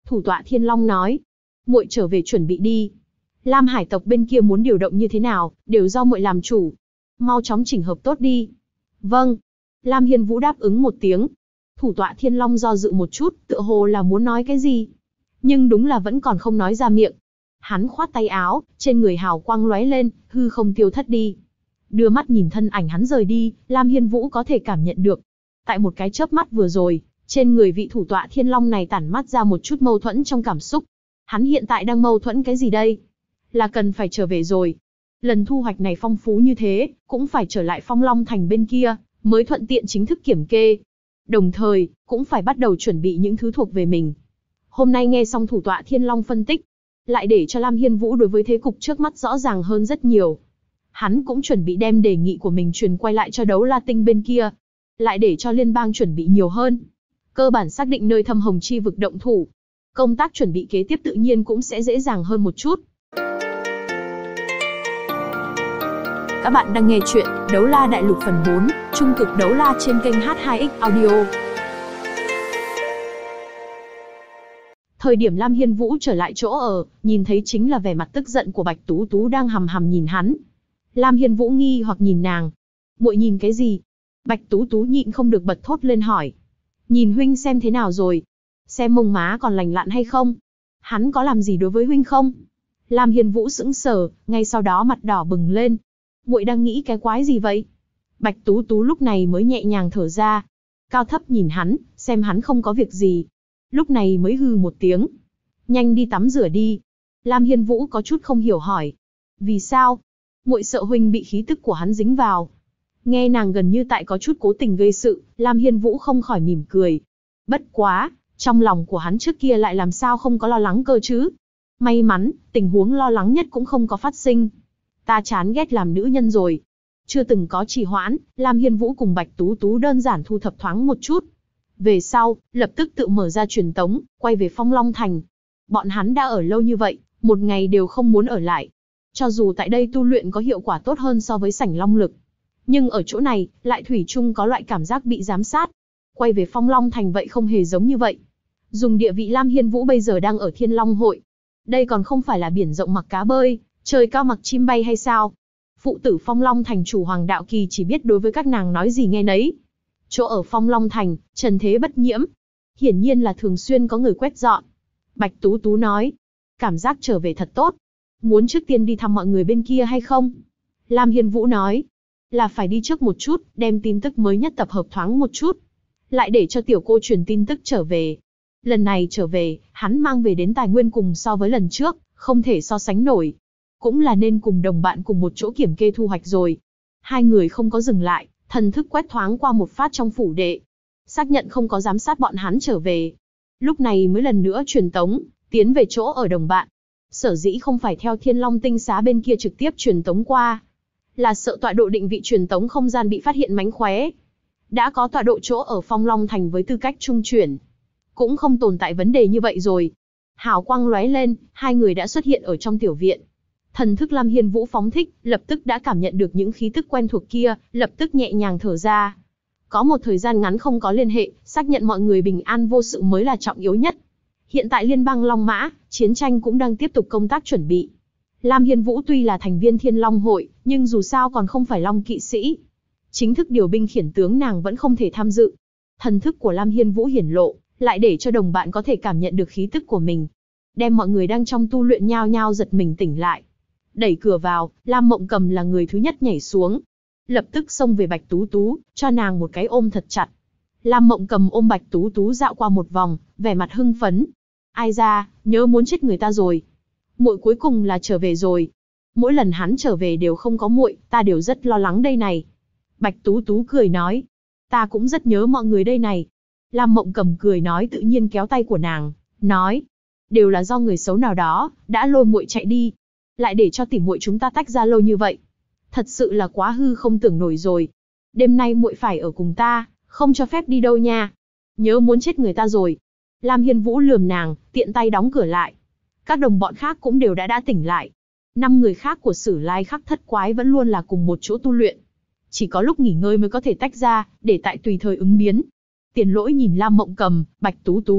A: Thủ tọa Thiên Long nói, muội trở về chuẩn bị đi. Lam Hải tộc bên kia muốn điều động như thế nào, đều do muội làm chủ. Mau chóng chỉnh hợp tốt đi. Vâng. Lam Hiên Vũ đáp ứng một tiếng. Thủ tọa Thiên Long do dự một chút, tựa hồ là muốn nói cái gì. Nhưng đúng là vẫn còn không nói ra miệng. Hắn khoát tay áo, trên người hào quang lóe lên, hư không tiêu thất đi. Đưa mắt nhìn thân ảnh hắn rời đi, Lam Hiên Vũ có thể cảm nhận được. Tại một cái chớp mắt vừa rồi, trên người vị thủ tọa Thiên Long này tản mắt ra một chút mâu thuẫn trong cảm xúc. Hắn hiện tại đang mâu thuẫn cái gì đây? Là cần phải trở về rồi. Lần thu hoạch này phong phú như thế, cũng phải trở lại Phong Long Thành bên kia, mới thuận tiện chính thức kiểm kê. Đồng thời, cũng phải bắt đầu chuẩn bị những thứ thuộc về mình. Hôm nay nghe xong thủ tọa Thiên Long phân tích, lại để cho Lam Hiên Vũ đối với thế cục trước mắt rõ ràng hơn rất nhiều. Hắn cũng chuẩn bị đem đề nghị của mình truyền quay lại cho Đấu La Tinh bên kia, lại để cho liên bang chuẩn bị nhiều hơn. Cơ bản xác định nơi Thâm Hồng Chi vực động thủ. Công tác chuẩn bị kế tiếp tự nhiên cũng sẽ dễ dàng hơn một chút. Các bạn đang nghe chuyện Đấu La Đại Lục phần 4, Trung cực Đấu La trên kênh H2X Audio. Thời điểm Lam Hiên Vũ trở lại chỗ ở, nhìn thấy chính là vẻ mặt tức giận của Bạch Tú Tú đang hằm hằm nhìn hắn. Lam Hiên Vũ nghi hoặc nhìn nàng. Muội nhìn cái gì? Bạch Tú Tú nhịn không được bật thốt lên hỏi. Nhìn huynh xem thế nào rồi? Xem mông má còn lành lặn hay không? Hắn có làm gì đối với huynh không? Lam Hiên Vũ sững sờ, ngay sau đó mặt đỏ bừng lên. Muội đang nghĩ cái quái gì vậy? Bạch Tú Tú lúc này mới nhẹ nhàng thở ra. Cao thấp nhìn hắn, xem hắn không có việc gì. Lúc này mới hừ một tiếng. Nhanh đi tắm rửa đi. Lam Hiên Vũ có chút không hiểu hỏi. Vì sao? Muội sợ huynh bị khí tức của hắn dính vào. Nghe nàng gần như tại có chút cố tình gây sự, Lam Hiên Vũ không khỏi mỉm cười. Bất quá, trong lòng của hắn trước kia lại làm sao không có lo lắng cơ chứ? May mắn, tình huống lo lắng nhất cũng không có phát sinh. Ta chán ghét làm nữ nhân rồi. Chưa từng có trì hoãn, Lam Hiên Vũ cùng Bạch Tú Tú đơn giản thu thập thoáng một chút. Về sau, lập tức tự mở ra truyền tống, quay về Phong Long Thành. Bọn hắn đã ở lâu như vậy, một ngày đều không muốn ở lại. Cho dù tại đây tu luyện có hiệu quả tốt hơn so với sảnh long lực, nhưng ở chỗ này, lại thủy chung có loại cảm giác bị giám sát. Quay về Phong Long Thành vậy không hề giống như vậy. Dùng địa vị Lam Hiên Vũ bây giờ đang ở Thiên Long Hội. Đây còn không phải là biển rộng mặc cá bơi, trời cao mặc chim bay hay sao? Phụ tử Phong Long Thành chủ Hoàng Đạo Kỳ chỉ biết đối với các nàng nói gì nghe nấy. Chỗ ở Phong Long Thành, trần thế bất nhiễm. Hiển nhiên là thường xuyên có người quét dọn. Bạch Tú Tú nói, cảm giác trở về thật tốt. Muốn trước tiên đi thăm mọi người bên kia hay không? Lam Hiên Vũ nói, là phải đi trước một chút, đem tin tức mới nhất tập hợp thoáng một chút. Lại để cho tiểu cô truyền tin tức trở về. Lần này trở về, hắn mang về đến tài nguyên cùng so với lần trước, không thể so sánh nổi. Cũng là nên cùng đồng bạn cùng một chỗ kiểm kê thu hoạch rồi. Hai người không có dừng lại, thần thức quét thoáng qua một phát trong phủ đệ. Xác nhận không có giám sát bọn hắn trở về. Lúc này mới lần nữa truyền tống, tiến về chỗ ở đồng bạn. Sở dĩ không phải theo Thiên Long tinh xá bên kia trực tiếp truyền tống qua, là sợ tọa độ định vị truyền tống không gian bị phát hiện mánh khóe. Đã có tọa độ chỗ ở Phong Long Thành với tư cách trung chuyển, cũng không tồn tại vấn đề như vậy rồi. Hào quang lóe lên, hai người đã xuất hiện ở trong tiểu viện. Thần thức Lam Hiên Vũ phóng thích, lập tức đã cảm nhận được những khí tức quen thuộc kia, lập tức nhẹ nhàng thở ra. Có một thời gian ngắn không có liên hệ, xác nhận mọi người bình an vô sự mới là trọng yếu nhất. Hiện tại liên bang Long Mã, chiến tranh cũng đang tiếp tục công tác chuẩn bị. Lam Hiên Vũ tuy là thành viên Thiên Long Hội, nhưng dù sao còn không phải Long kỵ sĩ. Chính thức điều binh khiển tướng nàng vẫn không thể tham dự. Thần thức của Lam Hiên Vũ hiển lộ, lại để cho đồng bạn có thể cảm nhận được khí tức của mình. Đem mọi người đang trong tu luyện nhao nhao giật mình tỉnh lại. Đẩy cửa vào, Lam Mộng Cầm là người thứ nhất nhảy xuống. Lập tức xông về Bạch Tú Tú, cho nàng một cái ôm thật chặt. Lam Mộng Cầm ôm Bạch Tú Tú dạo qua một vòng, vẻ mặt hưng phấn. Ai ra, nhớ muốn chết người ta rồi. Muội cuối cùng là trở về rồi. Mỗi lần hắn trở về đều không có muội, ta đều rất lo lắng đây này. Bạch Tú Tú cười nói. Ta cũng rất nhớ mọi người đây này. Lam Mộng Cầm cười nói tự nhiên kéo tay của nàng, nói. Đều là do người xấu nào đó, đã lôi muội chạy đi. Lại để cho tỉ muội chúng ta tách ra lâu như vậy. Thật sự là quá hư không tưởng nổi rồi. Đêm nay muội phải ở cùng ta, không cho phép đi đâu nha. Nhớ muốn chết người ta rồi. Lam Hiên Vũ lườm nàng, tiện tay đóng cửa lại. Các đồng bọn khác cũng đều đã tỉnh lại. 5 người khác của Sử Lai Khắc Thất Quái vẫn luôn là cùng một chỗ tu luyện. Chỉ có lúc nghỉ ngơi mới có thể tách ra, để tại tùy thời ứng biến. Tiền Lỗi nhìn Lam Mộng Cầm, Bạch Tú Tú,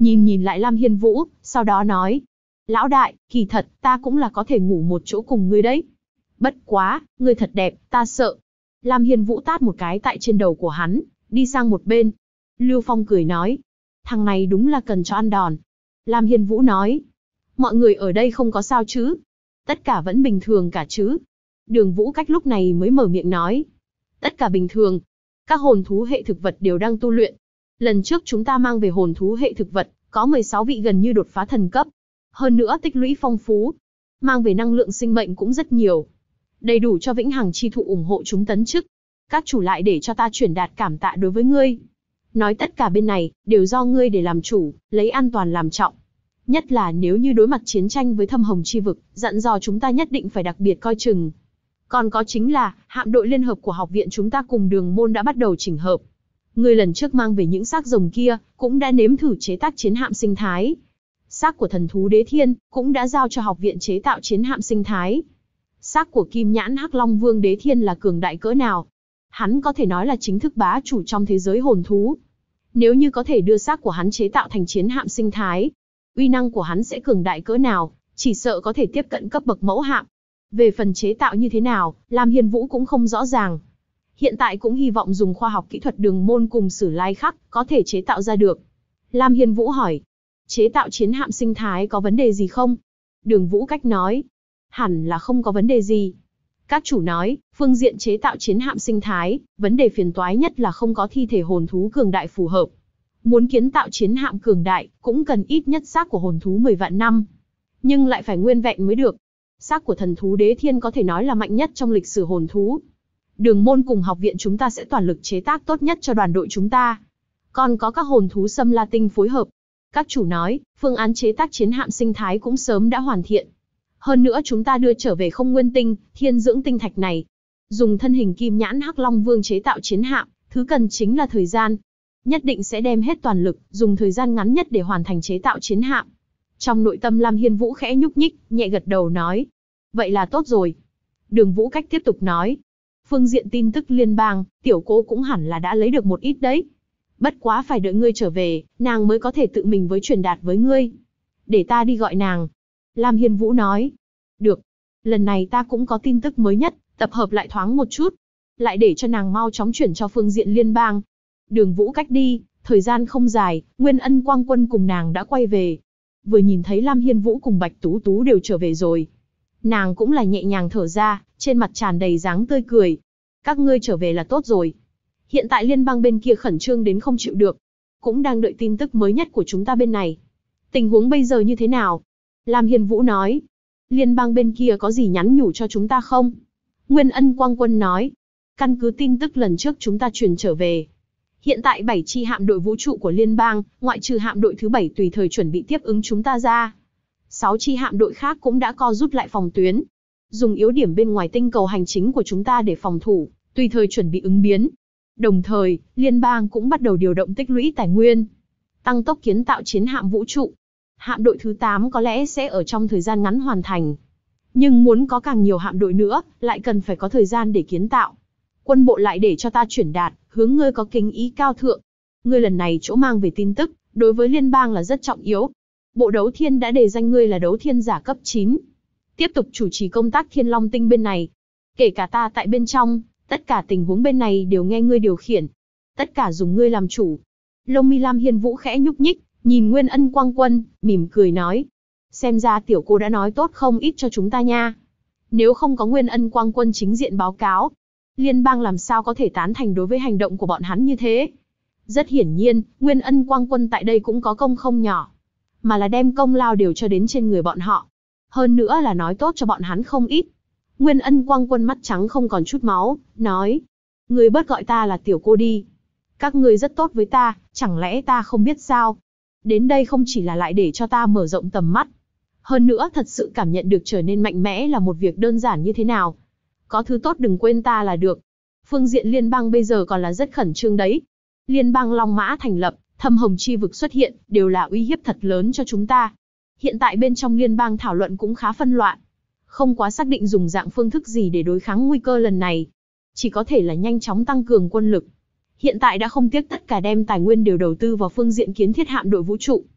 A: nhìn lại Lam Hiên Vũ, sau đó nói. Lão đại, kỳ thật, ta cũng là có thể ngủ một chỗ cùng ngươi đấy. Bất quá, ngươi thật đẹp, ta sợ. Lam Hiên Vũ tát một cái tại trên đầu của hắn, đi sang một bên. Lưu Phong cười nói. Thằng này đúng là cần cho ăn đòn. Lam Hiên Vũ nói. Mọi người ở đây không có sao chứ? Tất cả vẫn bình thường cả chứ? Đường Vũ Cách lúc này mới mở miệng nói. Tất cả bình thường. Các hồn thú hệ thực vật đều đang tu luyện. Lần trước chúng ta mang về hồn thú hệ thực vật, có 16 vị gần như đột phá thần cấp. Hơn nữa tích lũy phong phú. Mang về năng lượng sinh mệnh cũng rất nhiều. Đầy đủ cho Vĩnh Hằng chi thụ ủng hộ chúng tấn chức. Các chủ lại để cho ta chuyển đạt cảm tạ đối với ngươi. Nói tất cả bên này, đều do ngươi để làm chủ, lấy an toàn làm trọng. Nhất là nếu như đối mặt chiến tranh với Thâm Hồng chi vực, dặn dò chúng ta nhất định phải đặc biệt coi chừng. Còn có chính là, hạm đội liên hợp của học viện chúng ta cùng Đường môn đã bắt đầu chỉnh hợp. Ngươi lần trước mang về những xác rồng kia, cũng đã nếm thử chế tác chiến hạm sinh thái. Xác của thần thú Đế Thiên, cũng đã giao cho học viện chế tạo chiến hạm sinh thái. Xác của Kim Nhãn Hắc Long Vương Đế Thiên là cường đại cỡ nào? Hắn có thể nói là chính thức bá chủ trong thế giới hồn thú. Nếu như có thể đưa xác của hắn chế tạo thành chiến hạm sinh thái, uy năng của hắn sẽ cường đại cỡ nào, chỉ sợ có thể tiếp cận cấp bậc mẫu hạm. Về phần chế tạo như thế nào, Lam Hiên Vũ cũng không rõ ràng. Hiện tại cũng hy vọng dùng khoa học kỹ thuật Đường môn cùng Sử Lai Khắc có thể chế tạo ra được. Lam Hiên Vũ hỏi, chế tạo chiến hạm sinh thái có vấn đề gì không? Đường Vũ Cách nói, hẳn là không có vấn đề gì. Các chủ nói, phương diện chế tạo chiến hạm sinh thái, vấn đề phiền toái nhất là không có thi thể hồn thú cường đại phù hợp. Muốn kiến tạo chiến hạm cường đại, cũng cần ít nhất xác của hồn thú 10 vạn năm. Nhưng lại phải nguyên vẹn mới được. Xác của thần thú Đế Thiên có thể nói là mạnh nhất trong lịch sử hồn thú. Đường môn cùng học viện chúng ta sẽ toàn lực chế tác tốt nhất cho đoàn đội chúng ta. Còn có các hồn thú Sâm La Tinh phối hợp. Các chủ nói, phương án chế tác chiến hạm sinh thái cũng sớm đã hoàn thiện. Hơn nữa chúng ta đưa trở về Không Nguyên Tinh, Thiên Dưỡng Tinh Thạch này. Dùng thân hình Kim Nhãn Hắc Long Vương chế tạo chiến hạm, thứ cần chính là thời gian. Nhất định sẽ đem hết toàn lực, dùng thời gian ngắn nhất để hoàn thành chế tạo chiến hạm. Trong nội tâm Lam Hiên Vũ khẽ nhúc nhích, nhẹ gật đầu nói. Vậy là tốt rồi. Đường Vũ Cách tiếp tục nói. Phương diện tin tức liên bang, tiểu cô cũng hẳn là đã lấy được một ít đấy. Bất quá phải đợi ngươi trở về, nàng mới có thể tự mình với truyền đạt với ngươi. Để ta đi gọi nàng. Lam Hiên Vũ nói. Được. Lần này ta cũng có tin tức mới nhất, tập hợp lại thoáng một chút. Lại để cho nàng mau chóng chuyển cho phương diện liên bang. Đường Vũ Cách đi, thời gian không dài, Nguyên Ân Quang Quân cùng nàng đã quay về. Vừa nhìn thấy Lam Hiên Vũ cùng Bạch Tú Tú đều trở về rồi. Nàng cũng là nhẹ nhàng thở ra, trên mặt tràn đầy dáng tươi cười. Các ngươi trở về là tốt rồi. Hiện tại liên bang bên kia khẩn trương đến không chịu được. Cũng đang đợi tin tức mới nhất của chúng ta bên này. Tình huống bây giờ như thế nào? Lam Hiên Vũ nói. Liên bang bên kia có gì nhắn nhủ cho chúng ta không? Nguyên Ân Quang Quân nói. Căn cứ tin tức lần trước chúng ta truyền trở về. Hiện tại 7 chi hạm đội vũ trụ của liên bang, ngoại trừ hạm đội thứ 7 tùy thời chuẩn bị tiếp ứng chúng ta ra. 6 chi hạm đội khác cũng đã co rút lại phòng tuyến. Dùng yếu điểm bên ngoài tinh cầu hành chính của chúng ta để phòng thủ, tùy thời chuẩn bị ứng biến. Đồng thời, liên bang cũng bắt đầu điều động tích lũy tài nguyên. Tăng tốc kiến tạo chiến hạm vũ trụ. Hạm đội thứ 8 có lẽ sẽ ở trong thời gian ngắn hoàn thành. Nhưng muốn có càng nhiều hạm đội nữa, lại cần phải có thời gian để kiến tạo. Quân bộ lại để cho ta chuyển đạt, hướng ngươi có kính ý cao thượng. Ngươi lần này chỗ mang về tin tức, đối với liên bang là rất trọng yếu. Bộ đấu thiên đã đề danh ngươi là đấu thiên giả cấp 9. Tiếp tục chủ trì công tác Thiên Long Tinh bên này. Kể cả ta tại bên trong, tất cả tình huống bên này đều nghe ngươi điều khiển. Tất cả dùng ngươi làm chủ. Lông mi Lam Hiên Vũ khẽ nhúc nhích, nhìn Nguyên Ân Quang Quân, mỉm cười nói. Xem ra tiểu cô đã nói tốt không ít cho chúng ta nha. Nếu không có Nguyên Ân Quang Quân chính diện báo cáo, liên bang làm sao có thể tán thành đối với hành động của bọn hắn như thế. Rất hiển nhiên, Nguyên Ân Quang Quân tại đây cũng có công không nhỏ. Mà là đem công lao đều cho đến trên người bọn họ. Hơn nữa là nói tốt cho bọn hắn không ít. Nguyên Ân Quang Quân mắt trắng không còn chút máu, nói. Ngươi bớt gọi ta là tiểu cô đi. Các ngươi rất tốt với ta, chẳng lẽ ta không biết sao? Đến đây không chỉ là lại để cho ta mở rộng tầm mắt. Hơn nữa thật sự cảm nhận được trở nên mạnh mẽ là một việc đơn giản như thế nào. Có thứ tốt đừng quên ta là được. Phương diện liên bang bây giờ còn là rất khẩn trương đấy. Liên bang Long Mã thành lập, Thâm Hồng chi vực xuất hiện, đều là uy hiếp thật lớn cho chúng ta. Hiện tại bên trong liên bang thảo luận cũng khá phân loạn. Không quá xác định dùng dạng phương thức gì để đối kháng nguy cơ lần này. Chỉ có thể là nhanh chóng tăng cường quân lực. Hiện tại đã không tiếc tất cả đem tài nguyên đều đầu tư vào phương diện kiến thiết hạm đội vũ trụ.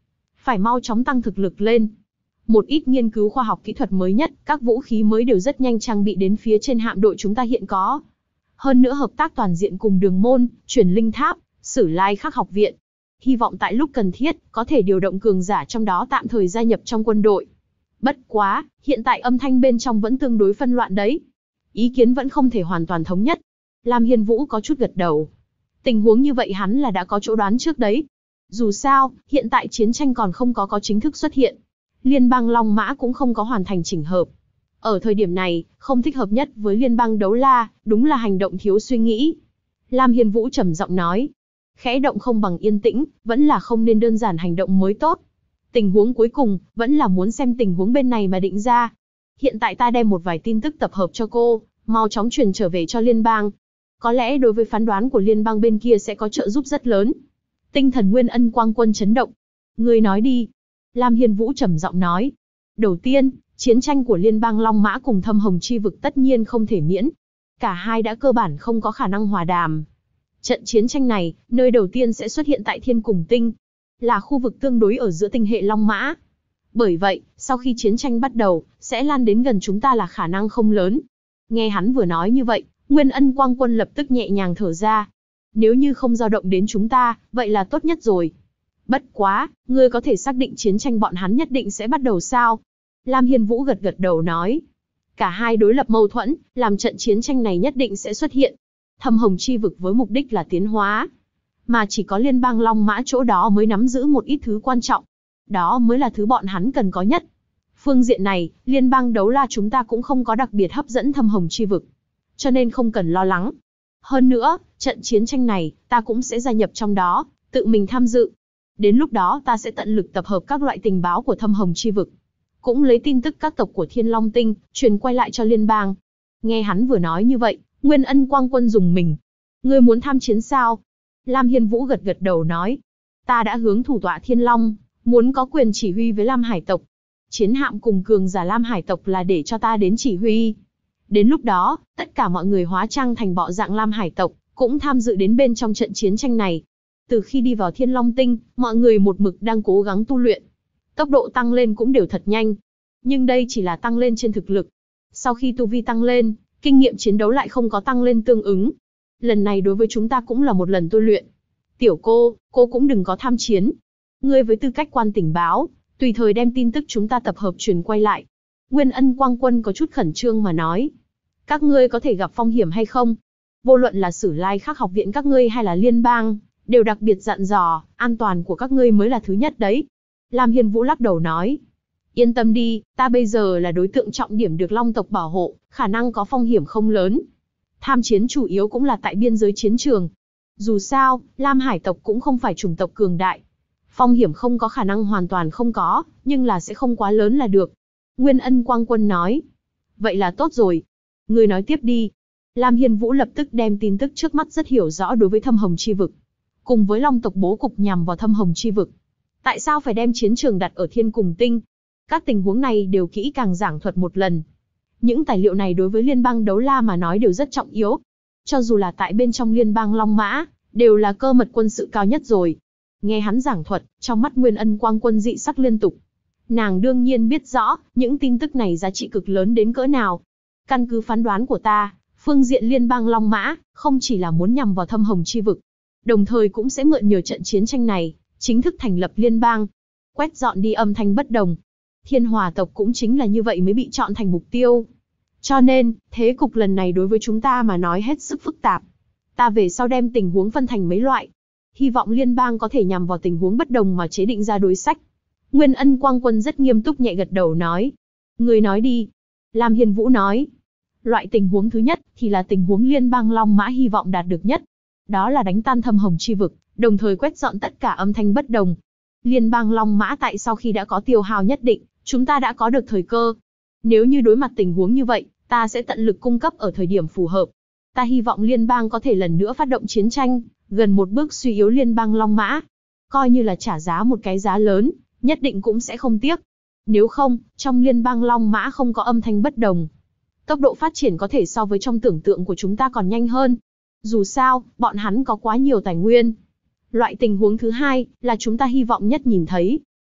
A: phải mau chóng tăng thực lực lên. Một ít nghiên cứu khoa học kỹ thuật mới nhất, các vũ khí mới đều rất nhanh trang bị đến phía trên hạm đội chúng ta hiện có. Hơn nữa hợp tác toàn diện cùng Đường Môn, Truyền Linh Tháp, Sử Lai Khắc học viện. Hy vọng tại lúc cần thiết, có thể điều động cường giả trong đó tạm thời gia nhập trong quân đội. Bất quá, hiện tại âm thanh bên trong vẫn tương đối phân loạn đấy. Ý kiến vẫn không thể hoàn toàn thống nhất. Lam Hiên Vũ có chút gật đầu. Tình huống như vậy hắn là đã có chỗ đoán trước đấy. Dù sao, hiện tại chiến tranh còn không có chính thức xuất hiện. Liên bang Long Mã cũng không có hoàn thành chỉnh hợp. Ở thời điểm này, không thích hợp nhất với liên bang Đấu La, đúng là hành động thiếu suy nghĩ. Lam Hiên Vũ trầm giọng nói. Khẽ động không bằng yên tĩnh, vẫn là không nên đơn giản hành động mới tốt. Tình huống cuối cùng, vẫn là muốn xem tình huống bên này mà định ra. Hiện tại ta đem một vài tin tức tập hợp cho cô, mau chóng truyền trở về cho liên bang. Có lẽ đối với phán đoán của liên bang bên kia sẽ có trợ giúp rất lớn. Tinh thần Nguyên Ân Quang Quân chấn động. Ngươi nói đi. Lam Hiên Vũ trầm giọng nói. Đầu tiên, chiến tranh của liên bang Long Mã cùng Thâm Hồng Chi Vực tất nhiên không thể miễn. Cả hai đã cơ bản không có khả năng hòa đàm. Trận chiến tranh này, nơi đầu tiên sẽ xuất hiện tại Thiên Cùng Tinh, là khu vực tương đối ở giữa tinh hệ Long Mã. Bởi vậy, sau khi chiến tranh bắt đầu, sẽ lan đến gần chúng ta là khả năng không lớn. Nghe hắn vừa nói như vậy, Nguyên Ân Quang Quân lập tức nhẹ nhàng thở ra. Nếu như không dao động đến chúng ta, vậy là tốt nhất rồi. Bất quá, ngươi có thể xác định chiến tranh bọn hắn nhất định sẽ bắt đầu sao? Lam Hiên Vũ gật gật đầu nói. Cả hai đối lập mâu thuẫn, làm trận chiến tranh này nhất định sẽ xuất hiện. Thâm Hồng Chi Vực với mục đích là tiến hóa. Mà chỉ có liên bang Long Mã chỗ đó mới nắm giữ một ít thứ quan trọng. Đó mới là thứ bọn hắn cần có nhất. Phương diện này, liên bang Đấu La chúng ta cũng không có đặc biệt hấp dẫn Thâm Hồng Chi Vực. Cho nên không cần lo lắng. Hơn nữa, trận chiến tranh này, ta cũng sẽ gia nhập trong đó, tự mình tham dự. Đến lúc đó ta sẽ tận lực tập hợp các loại tình báo của Thâm Hồng Chi Vực. Cũng lấy tin tức các tộc của Thiên Long Tinh, truyền quay lại cho liên bang. Nghe hắn vừa nói như vậy, Nguyên Ân Quang Quân dùng mình. Ngươi muốn tham chiến sao? Lam Hiên Vũ gật gật đầu nói. Ta đã hướng thủ tọa Thiên Long, muốn có quyền chỉ huy với Lam Hải tộc. Chiến hạm cùng cường giả Lam Hải tộc là để cho ta đến chỉ huy. Đến lúc đó, tất cả mọi người hóa trang thành bọ dạng Lam Hải tộc, cũng tham dự đến bên trong trận chiến tranh này. Từ khi đi vào Thiên Long Tinh, mọi người một mực đang cố gắng tu luyện. Tốc độ tăng lên cũng đều thật nhanh. Nhưng đây chỉ là tăng lên trên thực lực. Sau khi tu vi tăng lên, kinh nghiệm chiến đấu lại không có tăng lên tương ứng. Lần này đối với chúng ta cũng là một lần tu luyện. Tiểu cô cũng đừng có tham chiến. Ngươi với tư cách quan tình báo, tùy thời đem tin tức chúng ta tập hợp truyền quay lại. Nguyên Ân Quang Quân có chút khẩn trương mà nói. Các ngươi có thể gặp phong hiểm hay không? Vô luận là Sử Lai Khắc học viện các ngươi hay là liên bang, đều đặc biệt dặn dò, an toàn của các ngươi mới là thứ nhất đấy. Lam Hiên Vũ lắc đầu nói. Yên tâm đi, ta bây giờ là đối tượng trọng điểm được Long tộc bảo hộ, khả năng có phong hiểm không lớn. Tham chiến chủ yếu cũng là tại biên giới chiến trường. Dù sao, Lam Hải tộc cũng không phải chủng tộc cường đại. Phong hiểm không có khả năng hoàn toàn không có, nhưng là sẽ không quá lớn là được. Nguyên Ân Quang Quân nói. Vậy là tốt rồi. Ngươi nói tiếp đi. Lam Hiên Vũ lập tức đem tin tức trước mắt rất hiểu rõ đối với Thâm Hồng Chi Vực. Cùng với Long tộc bố cục nhằm vào Thâm Hồng Chi Vực. Tại sao phải đem chiến trường đặt ở Thiên Cùng Tinh? Các tình huống này đều kỹ càng giảng thuật một lần. Những tài liệu này đối với liên bang Đấu La mà nói đều rất trọng yếu. Cho dù là tại bên trong liên bang Long Mã, đều là cơ mật quân sự cao nhất rồi. Nghe hắn giảng thuật, trong mắt Nguyên Ân Quang Quân dị sắc liên tục. Nàng đương nhiên biết rõ, những tin tức này giá trị cực lớn đến cỡ nào. Căn cứ phán đoán của ta, phương diện liên bang Long Mã, không chỉ là muốn nhằm vào Thâm Hồng Chi Vực, đồng thời cũng sẽ mượn nhờ trận chiến tranh này, chính thức thành lập liên bang. Quét dọn đi âm thanh bất đồng. Thiên Hòa tộc cũng chính là như vậy mới bị chọn thành mục tiêu. Cho nên, thế cục lần này đối với chúng ta mà nói hết sức phức tạp. Ta về sau đem tình huống phân thành mấy loại. Hy vọng liên bang có thể nhằm vào tình huống bất đồng mà chế định ra đối sách. Nguyên Ân Quang Quân rất nghiêm túc nhẹ gật đầu nói. Người nói đi. Lam Hiên Vũ nói. Loại tình huống thứ nhất thì là tình huống liên bang Long Mã hy vọng đạt được nhất. Đó là đánh tan Thâm Hồng Chi Vực, đồng thời quét dọn tất cả âm thanh bất đồng. Liên bang Long Mã tại sau khi đã có tiêu hao nhất định, chúng ta đã có được thời cơ. Nếu như đối mặt tình huống như vậy, ta sẽ tận lực cung cấp ở thời điểm phù hợp. Ta hy vọng liên bang có thể lần nữa phát động chiến tranh, gần một bước suy yếu liên bang Long Mã. Coi như là trả giá một cái giá lớn, nhất định cũng sẽ không tiếc. Nếu không, trong liên bang Long Mã không có âm thanh bất đồng. Tốc độ phát triển có thể so với trong tưởng tượng của chúng ta còn nhanh hơn. Dù sao, bọn hắn có quá nhiều tài nguyên. Loại tình huống thứ hai là chúng ta hy vọng nhất nhìn thấy.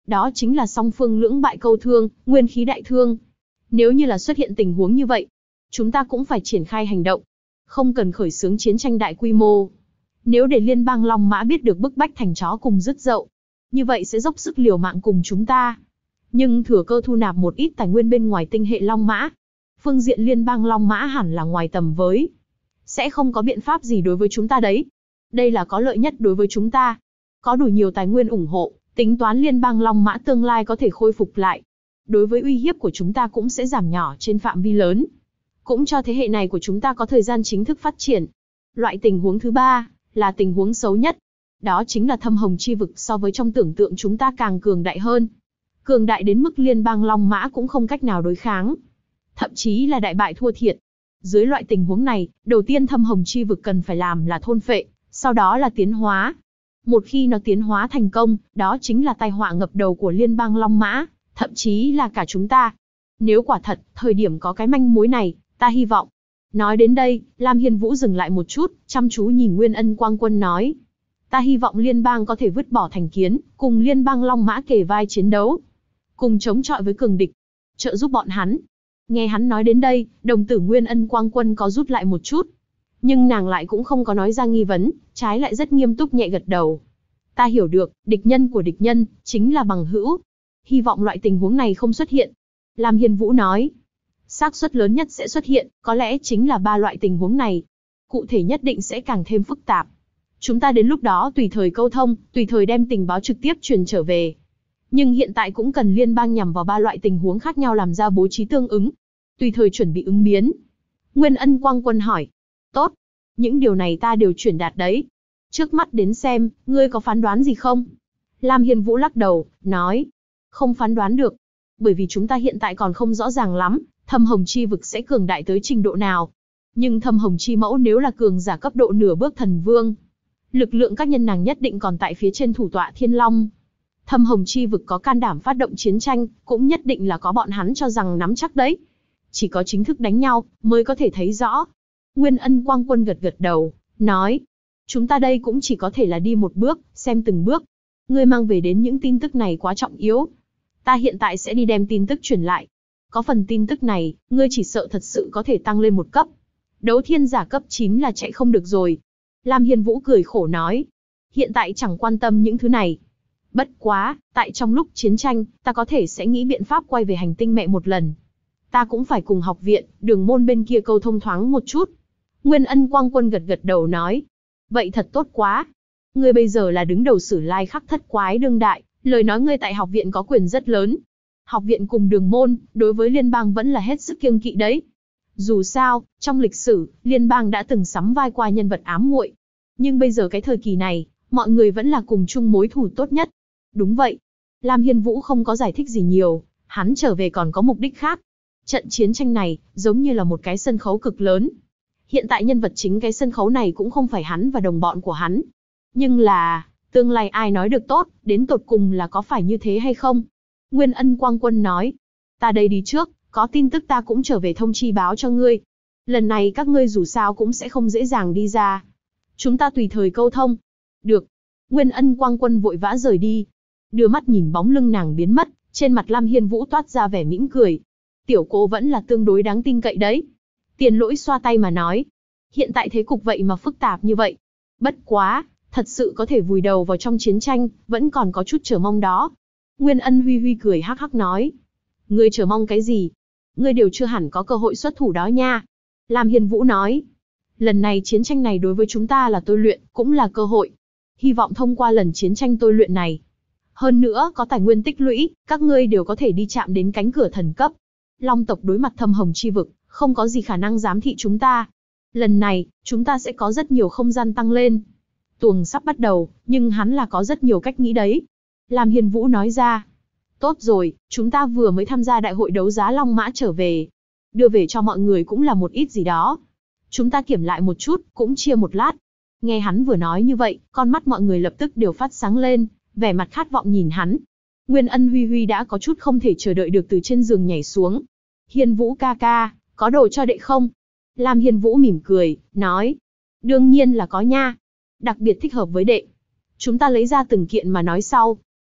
A: Đó chính là song phương lưỡng bại câu thương, nguyên khí đại thương. Nếu như là xuất hiện tình huống như vậy, chúng ta cũng phải triển khai hành động. Không cần khởi xướng chiến tranh đại quy mô. Nếu để liên bang Long Mã biết được bức bách thành chó cùng rứt dậu, như vậy sẽ dốc sức liều mạng cùng chúng ta. Nhưng thừa cơ thu nạp một ít tài nguyên bên ngoài tinh hệ Long Mã. Phương diện liên bang Long Mã hẳn là ngoài tầm với. Sẽ không có biện pháp gì đối với chúng ta đấy. Đây là có lợi nhất đối với chúng ta. Có đủ nhiều tài nguyên ủng hộ, tính toán liên bang Long Mã tương lai có thể khôi phục lại. Đối với uy hiếp của chúng ta cũng sẽ giảm nhỏ trên phạm vi lớn. Cũng cho thế hệ này của chúng ta có thời gian chính thức phát triển. Loại tình huống thứ ba, là tình huống xấu nhất. Đó chính là thâm hồng chi vực so với trong tưởng tượng chúng ta càng cường đại hơn. Cường đại đến mức liên bang Long Mã cũng không cách nào đối kháng. Thậm chí là đại bại thua thiệt. Dưới loại tình huống này, đầu tiên thâm hồng chi vực cần phải làm là thôn phệ, sau đó là tiến hóa. Một khi nó tiến hóa thành công, đó chính là tai họa ngập đầu của liên bang Long Mã, thậm chí là cả chúng ta. Nếu quả thật, thời điểm có cái manh mối này, ta hy vọng. Nói đến đây, Lam Hiên Vũ dừng lại một chút, chăm chú nhìn Nguyên Ân Quang Quân nói. Ta hy vọng liên bang có thể vứt bỏ thành kiến, cùng liên bang Long Mã kề vai chiến đấu. Cùng chống chọi với cường địch, trợ giúp bọn hắn. Nghe hắn nói đến đây, đồng tử Nguyên Ân Quang Quân có rút lại một chút. Nhưng nàng lại cũng không có nói ra nghi vấn, trái lại rất nghiêm túc nhẹ gật đầu. Ta hiểu được, địch nhân của địch nhân, chính là bằng hữu. Hy vọng loại tình huống này không xuất hiện. Lam Hiên Vũ nói. Xác suất lớn nhất sẽ xuất hiện, có lẽ chính là 3 loại tình huống này. Cụ thể nhất định sẽ càng thêm phức tạp. Chúng ta đến lúc đó tùy thời câu thông, tùy thời đem tình báo trực tiếp truyền trở về. Nhưng hiện tại cũng cần liên bang nhằm vào 3 loại tình huống khác nhau làm ra bố trí tương ứng. Tùy thời chuẩn bị ứng biến. Nguyên Ân Quang Quân hỏi. Tốt. Những điều này ta đều truyền đạt đấy. Trước mắt đến xem, ngươi có phán đoán gì không? Lam Hiên Vũ lắc đầu, nói. Không phán đoán được. Bởi vì chúng ta hiện tại còn không rõ ràng lắm, thâm hồng chi vực sẽ cường đại tới trình độ nào. Nhưng thâm hồng chi mẫu nếu là cường giả cấp độ nửa bước thần vương, lực lượng các nhân nàng nhất định còn tại phía trên thủ tọa Thiên Long. Thâm hồng chi vực có can đảm phát động chiến tranh, cũng nhất định là có bọn hắn cho rằng nắm chắc đấy. Chỉ có chính thức đánh nhau, mới có thể thấy rõ. Nguyên Ân Quang Quân gật gật đầu, nói. Chúng ta đây cũng chỉ có thể là đi một bước, xem từng bước. Ngươi mang về đến những tin tức này quá trọng yếu. Ta hiện tại sẽ đi đem tin tức truyền lại. Có phần tin tức này, ngươi chỉ sợ thật sự có thể tăng lên một cấp. Đấu thiên giả cấp 9 là chạy không được rồi. Lam Hiên Vũ cười khổ nói. Hiện tại chẳng quan tâm những thứ này. Bất quá, tại trong lúc chiến tranh, ta có thể sẽ nghĩ biện pháp quay về hành tinh mẹ một lần. Ta cũng phải cùng học viện, đường môn bên kia câu thông thoáng một chút. Nguyên Ân Quang Quân gật gật đầu nói. Vậy thật tốt quá. Ngươi bây giờ là đứng đầu Sử Lai Khắc thất quái đương đại, lời nói ngươi tại học viện có quyền rất lớn. Học viện cùng đường môn, đối với liên bang vẫn là hết sức kiêng kỵ đấy. Dù sao, trong lịch sử, liên bang đã từng sắm vai qua nhân vật ám muội. Nhưng bây giờ cái thời kỳ này, mọi người vẫn là cùng chung mối thù tốt nhất. Đúng vậy. Lam Hiên Vũ không có giải thích gì nhiều, hắn trở về còn có mục đích khác. Trận chiến tranh này, giống như là một cái sân khấu cực lớn. Hiện tại nhân vật chính cái sân khấu này cũng không phải hắn và đồng bọn của hắn. Nhưng là, tương lai ai nói được tốt, đến tột cùng là có phải như thế hay không? Nguyên Ân Quang Quân nói. Ta đây đi trước, có tin tức ta cũng trở về thông chi báo cho ngươi. Lần này các ngươi dù sao cũng sẽ không dễ dàng đi ra. Chúng ta tùy thời câu thông. Được. Nguyên Ân Quang Quân vội vã rời đi. Đưa mắt nhìn bóng lưng nàng biến mất, trên mặt Lam Hiên Vũ toát ra vẻ mỉm cười. Tiểu cô vẫn là tương đối đáng tin cậy đấy. Tiền Lỗi xoa tay mà nói. Hiện tại thế cục vậy mà phức tạp như vậy. Bất quá, thật sự có thể vùi đầu vào trong chiến tranh, vẫn còn có chút chờ mong đó. Nguyên Ân Huy Huy cười hắc hắc nói. Ngươi chờ mong cái gì? Ngươi đều chưa hẳn có cơ hội xuất thủ đó nha. Lam Hiên Vũ nói. Lần này chiến tranh này đối với chúng ta là tôi luyện, cũng là cơ hội. Hy vọng thông qua lần chiến tranh tôi luyện này. Hơn nữa, có tài nguyên tích lũy, các ngươi đều có thể đi chạm đến cánh cửa thần cấp. Long tộc đối mặt thâm hồng chi vực, không có gì khả năng giám thị chúng ta. Lần này, chúng ta sẽ có rất nhiều không gian tăng lên. Tuồng sắp bắt đầu, nhưng hắn là có rất nhiều cách nghĩ đấy. Lam Hiên Vũ nói ra. Tốt rồi, chúng ta vừa mới tham gia đại hội đấu giá Long Mã trở về. Đưa về cho mọi người cũng là một ít gì đó. Chúng ta kiểm lại một chút, cũng chia một lát. Nghe hắn vừa nói như vậy, con mắt mọi người lập tức đều phát sáng lên, vẻ mặt khát vọng nhìn hắn. Nguyên Ân Huy Huy đã có chút không thể chờ đợi được từ trên giường nhảy xuống. Hiên Vũ ca ca, có đồ cho đệ không? Lam Hiên Vũ mỉm cười, nói. Đương nhiên là có nha. Đặc biệt thích hợp với đệ. Chúng ta lấy ra từng kiện mà nói sau.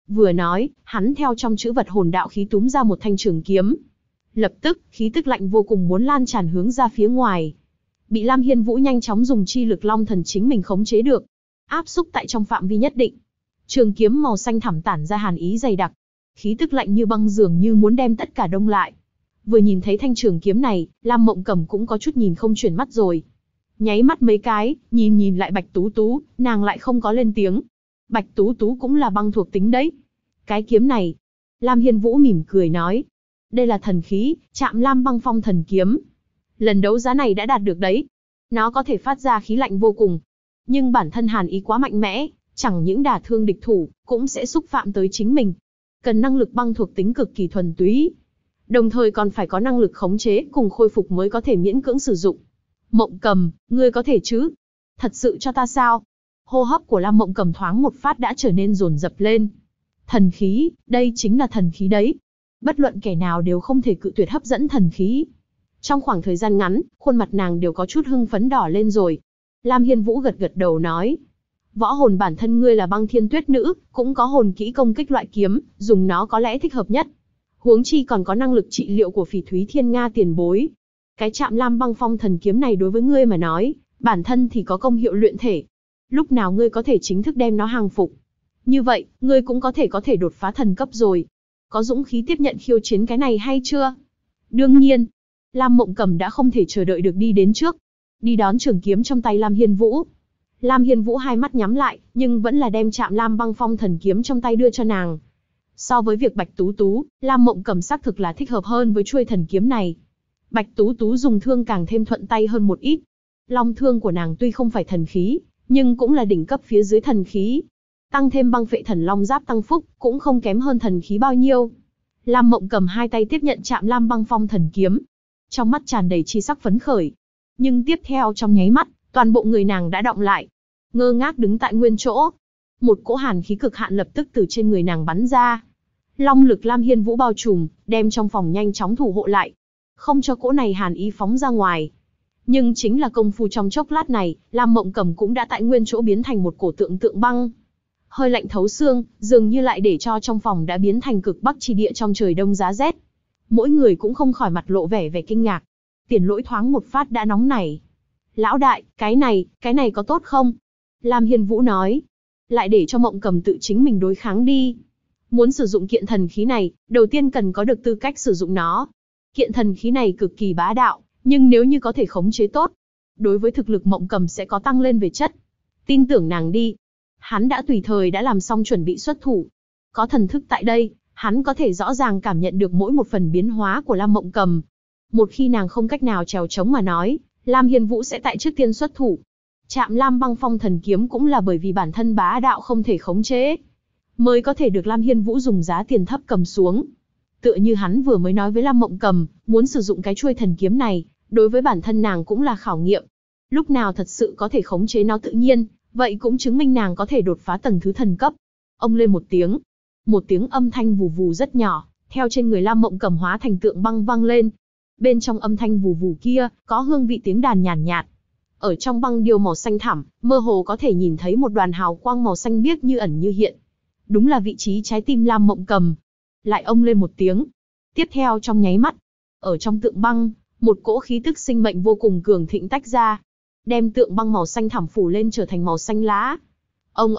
A: Vừa nói, hắn theo trong chữ vật hồn đạo khí túm ra một thanh trường kiếm. Lập tức, khí tức lạnh vô cùng muốn lan tràn hướng ra phía ngoài. Bị Lam Hiên Vũ nhanh chóng dùng chi lực long thần chính mình khống chế được, áp xúc tại trong phạm vi nhất định. Trường kiếm màu xanh thẳm tản ra hàn ý dày đặc, khí tức lạnh như băng dường như muốn đem tất cả đông lại. Vừa nhìn thấy thanh trường kiếm này, Lam Mộng Cầm cũng có chút nhìn không chuyển mắt rồi. Nháy mắt mấy cái, nhìn lại Bạch Tú Tú, nàng lại không có lên tiếng. Bạch Tú Tú cũng là băng thuộc tính đấy. Cái kiếm này, Lam Hiên Vũ mỉm cười nói, đây là thần khí, Trạm Lam Băng Phong thần kiếm. Lần đấu giá này đã đạt được đấy. Nó có thể phát ra khí lạnh vô cùng, nhưng bản thân hàn ý quá mạnh mẽ, chẳng những đả thương địch thủ, cũng sẽ xúc phạm tới chính mình. Cần năng lực băng thuộc tính cực kỳ thuần túy, đồng thời còn phải có năng lực khống chế cùng khôi phục mới có thể miễn cưỡng sử dụng. Mộng Cầm, ngươi có thể chứ? Thật sự cho ta sao? Hô hấp của Lam Mộng Cầm thoáng một phát đã trở nên dồn dập lên. Thần khí, đây chính là thần khí đấy. Bất luận kẻ nào đều không thể cự tuyệt hấp dẫn thần khí. Trong khoảng thời gian ngắn, khuôn mặt nàng đều có chút hưng phấn đỏ lên rồi. Lam Hiên Vũ gật gật đầu nói, võ hồn bản thân ngươi là Băng Thiên Tuyết Nữ, cũng có hồn kỹ công kích loại kiếm, dùng nó có lẽ thích hợp nhất. Huống chi còn có năng lực trị liệu của Phỉ Thúy Thiên Nga tiền bối. Cái Trạm Lam Băng Phong thần kiếm này đối với ngươi mà nói, bản thân thì có công hiệu luyện thể. Lúc nào ngươi có thể chính thức đem nó hàng phục, như vậy, ngươi cũng có thể đột phá thần cấp rồi. Có dũng khí tiếp nhận khiêu chiến cái này hay chưa? Đương nhiên, Lam Mộng Cầm đã không thể chờ đợi được đi đến trước, đi đón trường kiếm trong tay Lam Hiên Vũ. Lam Hiên Vũ hai mắt nhắm lại, nhưng vẫn là đem Trạm Lam Băng Phong thần kiếm trong tay đưa cho nàng. So với việc Bạch Tú Tú, Lam Mộng Cầm xác thực là thích hợp hơn với chuôi thần kiếm này. Bạch Tú Tú dùng thương càng thêm thuận tay hơn một ít. Long thương của nàng tuy không phải thần khí, nhưng cũng là đỉnh cấp phía dưới thần khí. Tăng thêm băng phệ thần long giáp tăng phúc, cũng không kém hơn thần khí bao nhiêu. Lam Mộng Cầm hai tay tiếp nhận Trạm Lam Băng Phong thần kiếm, trong mắt tràn đầy chi sắc phấn khởi. Nhưng tiếp theo trong nháy mắt, toàn bộ người nàng đã đọng lại, ngơ ngác đứng tại nguyên chỗ. Một cỗ hàn khí cực hạn lập tức từ trên người nàng bắn ra. Long lực Lam Hiên Vũ bao trùm, đem trong phòng nhanh chóng thủ hộ lại, không cho cỗ này hàn ý phóng ra ngoài. Nhưng chính là công phu trong chốc lát này, Lam Mộng Cầm cũng đã tại nguyên chỗ biến thành một cổ tượng băng. Hơi lạnh thấu xương, dường như lại để cho trong phòng đã biến thành cực bắc chi địa trong trời đông giá rét. Mỗi người cũng không khỏi mặt lộ vẻ kinh ngạc. Tiền Lỗi thoáng một phát đã nóng nảy. Lão đại, cái này có tốt không? Lam Hiên Vũ nói. Lại để cho Mộng Cầm tự chính mình đối kháng đi. Muốn sử dụng kiện thần khí này, đầu tiên cần có được tư cách sử dụng nó. Kiện thần khí này cực kỳ bá đạo, nhưng nếu như có thể khống chế tốt, đối với thực lực Mộng Cầm sẽ có tăng lên về chất. Tin tưởng nàng đi. Hắn đã tùy thời đã làm xong chuẩn bị xuất thủ. Có thần thức tại đây, hắn có thể rõ ràng cảm nhận được mỗi một phần biến hóa của Lam Mộng Cầm. Một khi nàng không cách nào trèo chống mà nói, Lam Hiên Vũ sẽ tại trước tiên xuất thủ. Trạm Lam Băng Phong thần kiếm cũng là bởi vì bản thân bá đạo không thể khống chế, mới có thể được Lam Hiên Vũ dùng giá tiền thấp cầm xuống. Tựa như hắn vừa mới nói với Lam Mộng Cầm, muốn sử dụng cái chuôi thần kiếm này, đối với bản thân nàng cũng là khảo nghiệm. Lúc nào thật sự có thể khống chế nó tự nhiên, vậy cũng chứng minh nàng có thể đột phá tầng thứ thần cấp. Ông lên một tiếng âm thanh vù vù rất nhỏ, theo trên người Lam Mộng Cầm hóa thành tượng băng vang lên. Bên trong âm thanh vù vù kia, có hương vị tiếng đàn nhàn nhạt. Ở trong băng điêu màu xanh thẳm, mơ hồ có thể nhìn thấy một đoàn hào quang màu xanh biếc như ẩn như hiện. Đúng là vị trí trái tim Lam Mộng Cầm. Lại ông lên một tiếng. Tiếp theo trong nháy mắt, ở trong tượng băng, một cỗ khí tức sinh mệnh vô cùng cường thịnh tách ra, đem tượng băng màu xanh thẳm phủ lên trở thành màu xanh lá. Ông,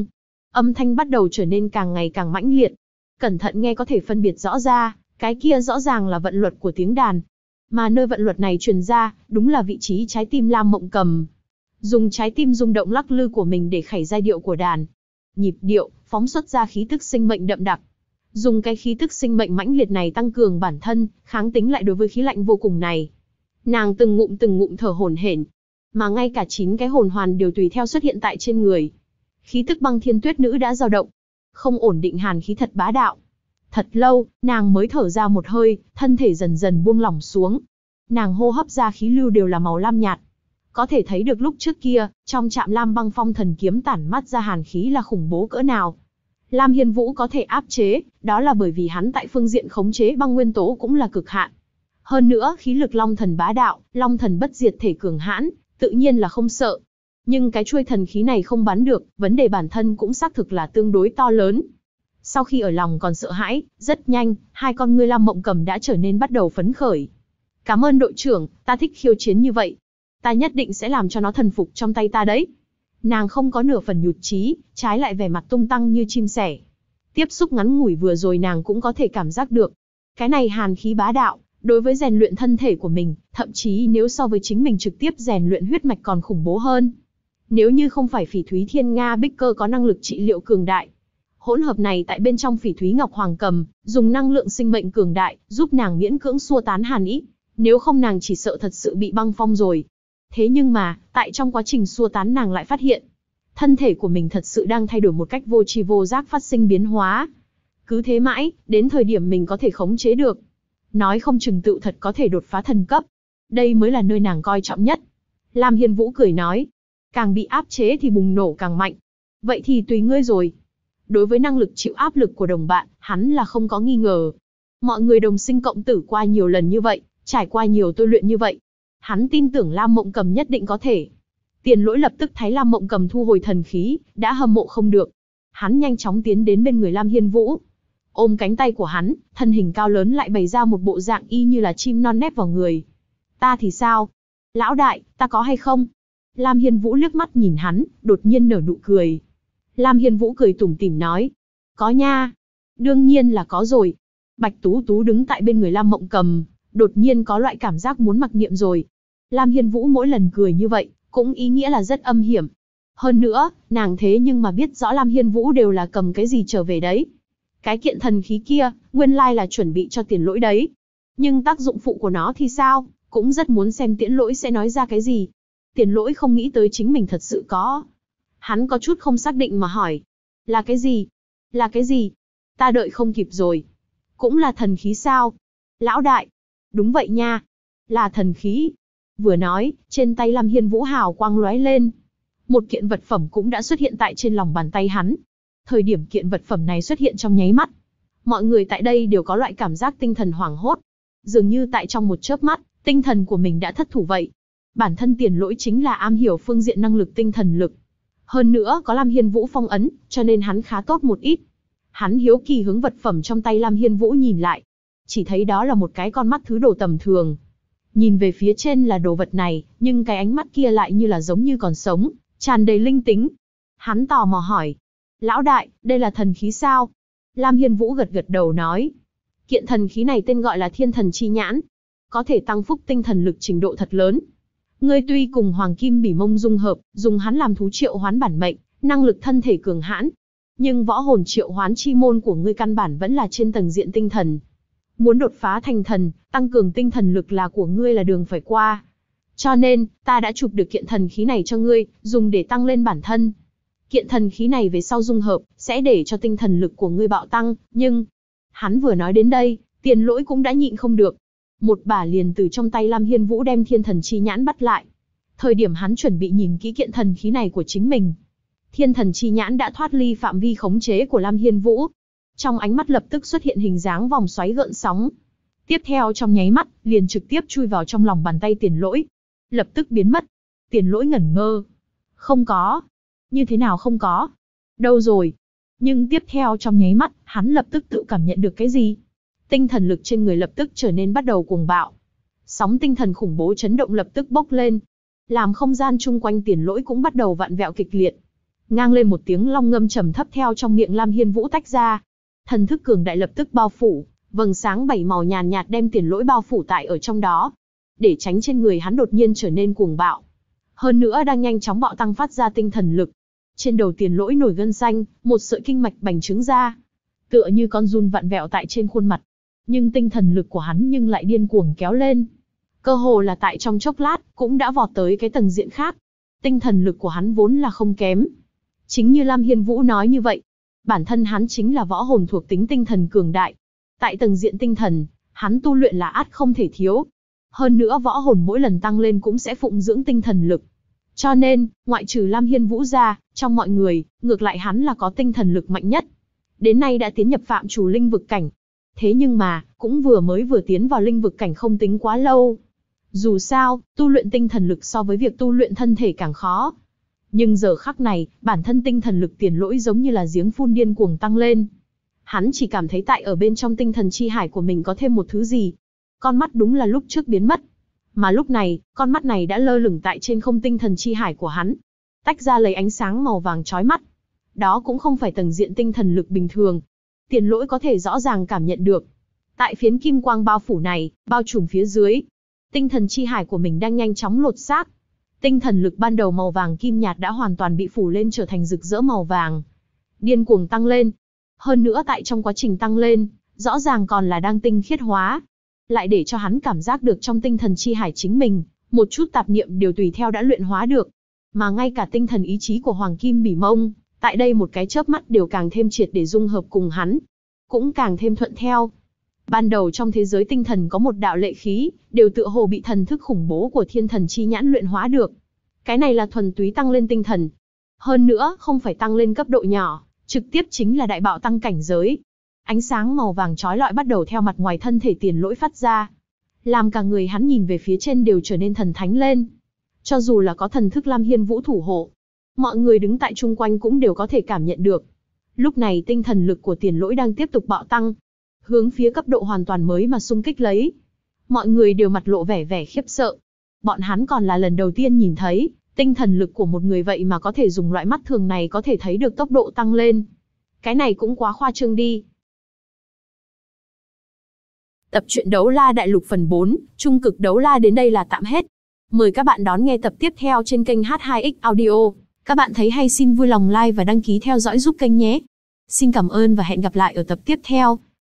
A: âm thanh bắt đầu trở nên càng ngày càng mãnh liệt. Cẩn thận nghe có thể phân biệt rõ ra, cái kia rõ ràng là vận luật của tiếng đàn. Mà nơi vận luật này truyền ra, đúng là vị trí trái tim Lam Mộng Cầm. Dùng trái tim rung động lắc lư của mình để khẩy giai điệu của đàn. Nhịp điệu, phóng xuất ra khí tức sinh mệnh đậm đặc. Dùng cái khí tức sinh mệnh mãnh liệt này tăng cường bản thân, kháng tính lại đối với khí lạnh vô cùng này. Nàng từng ngụm thở hổn hển, mà ngay cả 9 cái hồn hoàn đều tùy theo xuất hiện tại trên người. Khí tức Băng Thiên Tuyết Nữ đã dao động, không ổn định hàn khí thật bá đạo. Thật lâu, nàng mới thở ra một hơi, thân thể dần dần buông lỏng xuống. Nàng hô hấp ra khí lưu đều là màu lam nhạt. Có thể thấy được lúc trước kia, trong Trạm Lam Băng Phong thần kiếm tản mát ra hàn khí là khủng bố cỡ nào. Lam Hiên Vũ có thể áp chế, đó là bởi vì hắn tại phương diện khống chế băng nguyên tố cũng là cực hạn. Hơn nữa, khí lực Long Thần bá đạo, Long Thần bất diệt thể cường hãn, tự nhiên là không sợ. Nhưng cái chuôi thần khí này không bắn được, vấn đề bản thân cũng xác thực là tương đối to lớn. Sau khi ở lòng còn sợ hãi, rất nhanh, hai con ngươi Lam Mộng Cầm đã trở nên bắt đầu phấn khởi. Cảm ơn đội trưởng, ta thích khiêu chiến như vậy. Ta nhất định sẽ làm cho nó thần phục trong tay ta đấy. Nàng không có nửa phần nhụt chí, trái lại vẻ mặt tung tăng như chim sẻ. Tiếp xúc ngắn ngủi vừa rồi nàng cũng có thể cảm giác được. Cái này hàn khí bá đạo, đối với rèn luyện thân thể của mình, thậm chí nếu so với chính mình trực tiếp rèn luyện huyết mạch còn khủng bố hơn. Nếu như không phải Phỉ Thúy Thiên Nga Bích Cơ có năng lực trị liệu cường đại, hỗn hợp này tại bên trong Phỉ Thúy Ngọc Hoàng Cầm, dùng năng lượng sinh mệnh cường đại, giúp nàng miễn cưỡng xua tán hàn ý, nếu không nàng chỉ sợ thật sự bị băng phong rồi. Thế nhưng mà, tại trong quá trình xua tán nàng lại phát hiện, thân thể của mình thật sự đang thay đổi một cách vô tri vô giác phát sinh biến hóa. Cứ thế mãi, đến thời điểm mình có thể khống chế được. Nói không chừng tựu thật có thể đột phá thần cấp. Đây mới là nơi nàng coi trọng nhất. Lam Hiên Vũ cười nói, càng bị áp chế thì bùng nổ càng mạnh. Vậy thì tùy ngươi rồi. Đối với năng lực chịu áp lực của đồng bạn, hắn là không có nghi ngờ. Mọi người đồng sinh cộng tử qua nhiều lần như vậy, trải qua nhiều tôi luyện như vậy. Hắn tin tưởng Lam Mộng Cầm nhất định có thể. Tiền Lỗi lập tức thấy Lam Mộng Cầm thu hồi thần khí, đã hâm mộ không được. Hắn nhanh chóng tiến đến bên người Lam Hiên Vũ. Ôm cánh tay của hắn, thân hình cao lớn lại bày ra một bộ dạng y như là chim non nép vào người. Ta thì sao? Lão đại, ta có hay không? Lam Hiên Vũ liếc mắt nhìn hắn, đột nhiên nở nụ cười. Lam Hiên Vũ cười tủm tỉm nói. Có nha. Đương nhiên là có rồi. Bạch Tú Tú đứng tại bên người Lam Mộng Cầm, đột nhiên có loại cảm giác muốn mặc niệm rồi. Lam Hiên Vũ mỗi lần cười như vậy, cũng ý nghĩa là rất âm hiểm. Hơn nữa, nàng thế nhưng mà biết rõ Lam Hiên Vũ đều là cầm cái gì trở về đấy. Cái kiện thần khí kia, nguyên lai là chuẩn bị cho Tiền Lỗi đấy. Nhưng tác dụng phụ của nó thì sao, cũng rất muốn xem Tiễn Lỗi sẽ nói ra cái gì. Tiền Lỗi không nghĩ tới chính mình thật sự có. Hắn có chút không xác định mà hỏi. Là cái gì? Là cái gì? Ta đợi không kịp rồi. Cũng là thần khí sao? Lão đại. Đúng vậy nha. Là thần khí. Vừa nói, trên tay Lam Hiên Vũ hào quang lóe lên. Một kiện vật phẩm cũng đã xuất hiện tại trên lòng bàn tay hắn. Thời điểm kiện vật phẩm này xuất hiện trong nháy mắt, mọi người tại đây đều có loại cảm giác tinh thần hoảng hốt. Dường như tại trong một chớp mắt, tinh thần của mình đã thất thủ vậy. Bản thân Tiền Lỗi chính là am hiểu phương diện năng lực tinh thần lực. Hơn nữa có Lam Hiên Vũ phong ấn, cho nên hắn khá tốt một ít. Hắn hiếu kỳ hướng vật phẩm trong tay Lam Hiên Vũ nhìn lại. Chỉ thấy đó là một cái con mắt thứ đồ tầm thường. Nhìn về phía trên là đồ vật này, nhưng cái ánh mắt kia lại như là giống như còn sống, tràn đầy linh tính. Hắn tò mò hỏi. Lão đại, đây là thần khí sao? Lam Hiên Vũ gật gật đầu nói. Kiện thần khí này tên gọi là Thiên Thần Chi Nhãn. Có thể tăng phúc tinh thần lực trình độ thật lớn. Ngươi tuy cùng Hoàng Kim Bỉ Mông dung hợp, dùng hắn làm thú triệu hoán bản mệnh, năng lực thân thể cường hãn. Nhưng võ hồn triệu hoán chi môn của ngươi căn bản vẫn là trên tầng diện tinh thần. Muốn đột phá thành thần, tăng cường tinh thần lực là của ngươi là đường phải qua. Cho nên, ta đã chụp được kiện thần khí này cho ngươi, dùng để tăng lên bản thân. Kiện thần khí này về sau dung hợp, sẽ để cho tinh thần lực của ngươi bạo tăng, nhưng... Hắn vừa nói đến đây, Tiền Lỗi cũng đã nhịn không được. Một bả liền từ trong tay Lam Hiên Vũ đem Thiên Thần Chi Nhãn bắt lại. Thời điểm hắn chuẩn bị nhìn kỹ kiện thần khí này của chính mình, Thiên Thần Chi Nhãn đã thoát ly phạm vi khống chế của Lam Hiên Vũ. Trong ánh mắt lập tức xuất hiện hình dáng vòng xoáy gợn sóng. Tiếp theo trong nháy mắt, liền trực tiếp chui vào trong lòng bàn tay Tiền Lỗi. Lập tức biến mất. Tiền Lỗi ngẩn ngơ. Không có. Như thế nào không có? Đâu rồi? Nhưng tiếp theo trong nháy mắt, hắn lập tức tự cảm nhận được cái gì? Tinh thần lực trên người lập tức trở nên bắt đầu cuồng bạo. Sóng tinh thần khủng bố chấn động lập tức bốc lên. Làm không gian chung quanh Tiền Lỗi cũng bắt đầu vặn vẹo kịch liệt. Ngang lên một tiếng long ngâm trầm thấp theo trong miệng Lam Hiên Vũ tách ra. Thần thức cường đại lập tức bao phủ, vầng sáng bảy màu nhàn nhạt đem Tiền Lỗi bao phủ tại ở trong đó. Để tránh trên người hắn đột nhiên trở nên cuồng bạo. Hơn nữa đang nhanh chóng bạo tăng phát ra tinh thần lực. Trên đầu Tiền Lỗi nổi gân xanh, một sợi kinh mạch bành trướng ra. Tựa như con giun vặn vẹo tại trên khuôn mặt. Nhưng tinh thần lực của hắn nhưng lại điên cuồng kéo lên. Cơ hồ là tại trong chốc lát, cũng đã vọt tới cái tầng diện khác. Tinh thần lực của hắn vốn là không kém. Chính như Lam Hiên Vũ nói như vậy. Bản thân hắn chính là võ hồn thuộc tính tinh thần cường đại. Tại tầng diện tinh thần, hắn tu luyện là ắt không thể thiếu. Hơn nữa võ hồn mỗi lần tăng lên cũng sẽ phụng dưỡng tinh thần lực. Cho nên, ngoại trừ Lam Hiên Vũ ra, trong mọi người, ngược lại hắn là có tinh thần lực mạnh nhất. Đến nay đã tiến nhập phạm chủ linh vực cảnh. Thế nhưng mà, cũng vừa tiến vào linh vực cảnh không tính quá lâu. Dù sao, tu luyện tinh thần lực so với việc tu luyện thân thể càng khó. Nhưng giờ khắc này, bản thân tinh thần lực Tiền Lỗi giống như là giếng phun điên cuồng tăng lên. Hắn chỉ cảm thấy tại ở bên trong tinh thần chi hải của mình có thêm một thứ gì. Con mắt đúng là lúc trước biến mất. Mà lúc này, con mắt này đã lơ lửng tại trên không tinh thần chi hải của hắn, tách ra lấy ánh sáng màu vàng chói mắt. Đó cũng không phải tầng diện tinh thần lực bình thường. Tiền Lỗi có thể rõ ràng cảm nhận được. Tại phiến kim quang bao phủ này, bao trùm phía dưới, tinh thần chi hải của mình đang nhanh chóng lột xác. Tinh thần lực ban đầu màu vàng kim nhạt đã hoàn toàn bị phủ lên trở thành rực rỡ màu vàng, điên cuồng tăng lên. Hơn nữa tại trong quá trình tăng lên, rõ ràng còn là đang tinh khiết hóa. Lại để cho hắn cảm giác được trong tinh thần chi hải chính mình, một chút tạp niệm đều tùy theo đã luyện hóa được. Mà ngay cả tinh thần ý chí của Hoàng Kim Bỉ Mông, tại đây một cái chớp mắt đều càng thêm triệt để dung hợp cùng hắn, cũng càng thêm thuận theo. Ban đầu trong thế giới tinh thần có một đạo lệ khí, đều tựa hồ bị thần thức khủng bố của thiên thần chi nhãn luyện hóa được. Cái này là thuần túy tăng lên tinh thần. Hơn nữa, không phải tăng lên cấp độ nhỏ, trực tiếp chính là đại bạo tăng cảnh giới. Ánh sáng màu vàng chói lọi bắt đầu theo mặt ngoài thân thể Tiền Lỗi phát ra, làm cả người hắn nhìn về phía trên đều trở nên thần thánh lên. Cho dù là có thần thức Lam Hiên Vũ thủ hộ, mọi người đứng tại chung quanh cũng đều có thể cảm nhận được. Lúc này tinh thần lực của Tiền Lỗi đang tiếp tục bạo tăng, hướng phía cấp độ hoàn toàn mới mà xung kích lấy. Mọi người đều mặt lộ vẻ khiếp sợ. Bọn hắn còn là lần đầu tiên nhìn thấy, tinh thần lực của một người vậy mà có thể dùng loại mắt thường này có thể thấy được tốc độ tăng lên. Cái này cũng quá khoa trương đi. Tập truyện Đấu La Đại Lục phần 4, Trung cực Đấu La đến đây là tạm hết. Mời các bạn đón nghe tập tiếp theo trên kênh H2X Audio. Các bạn thấy hay xin vui lòng like và đăng ký theo dõi giúp kênh nhé. Xin cảm ơn và hẹn gặp lại ở tập tiếp theo.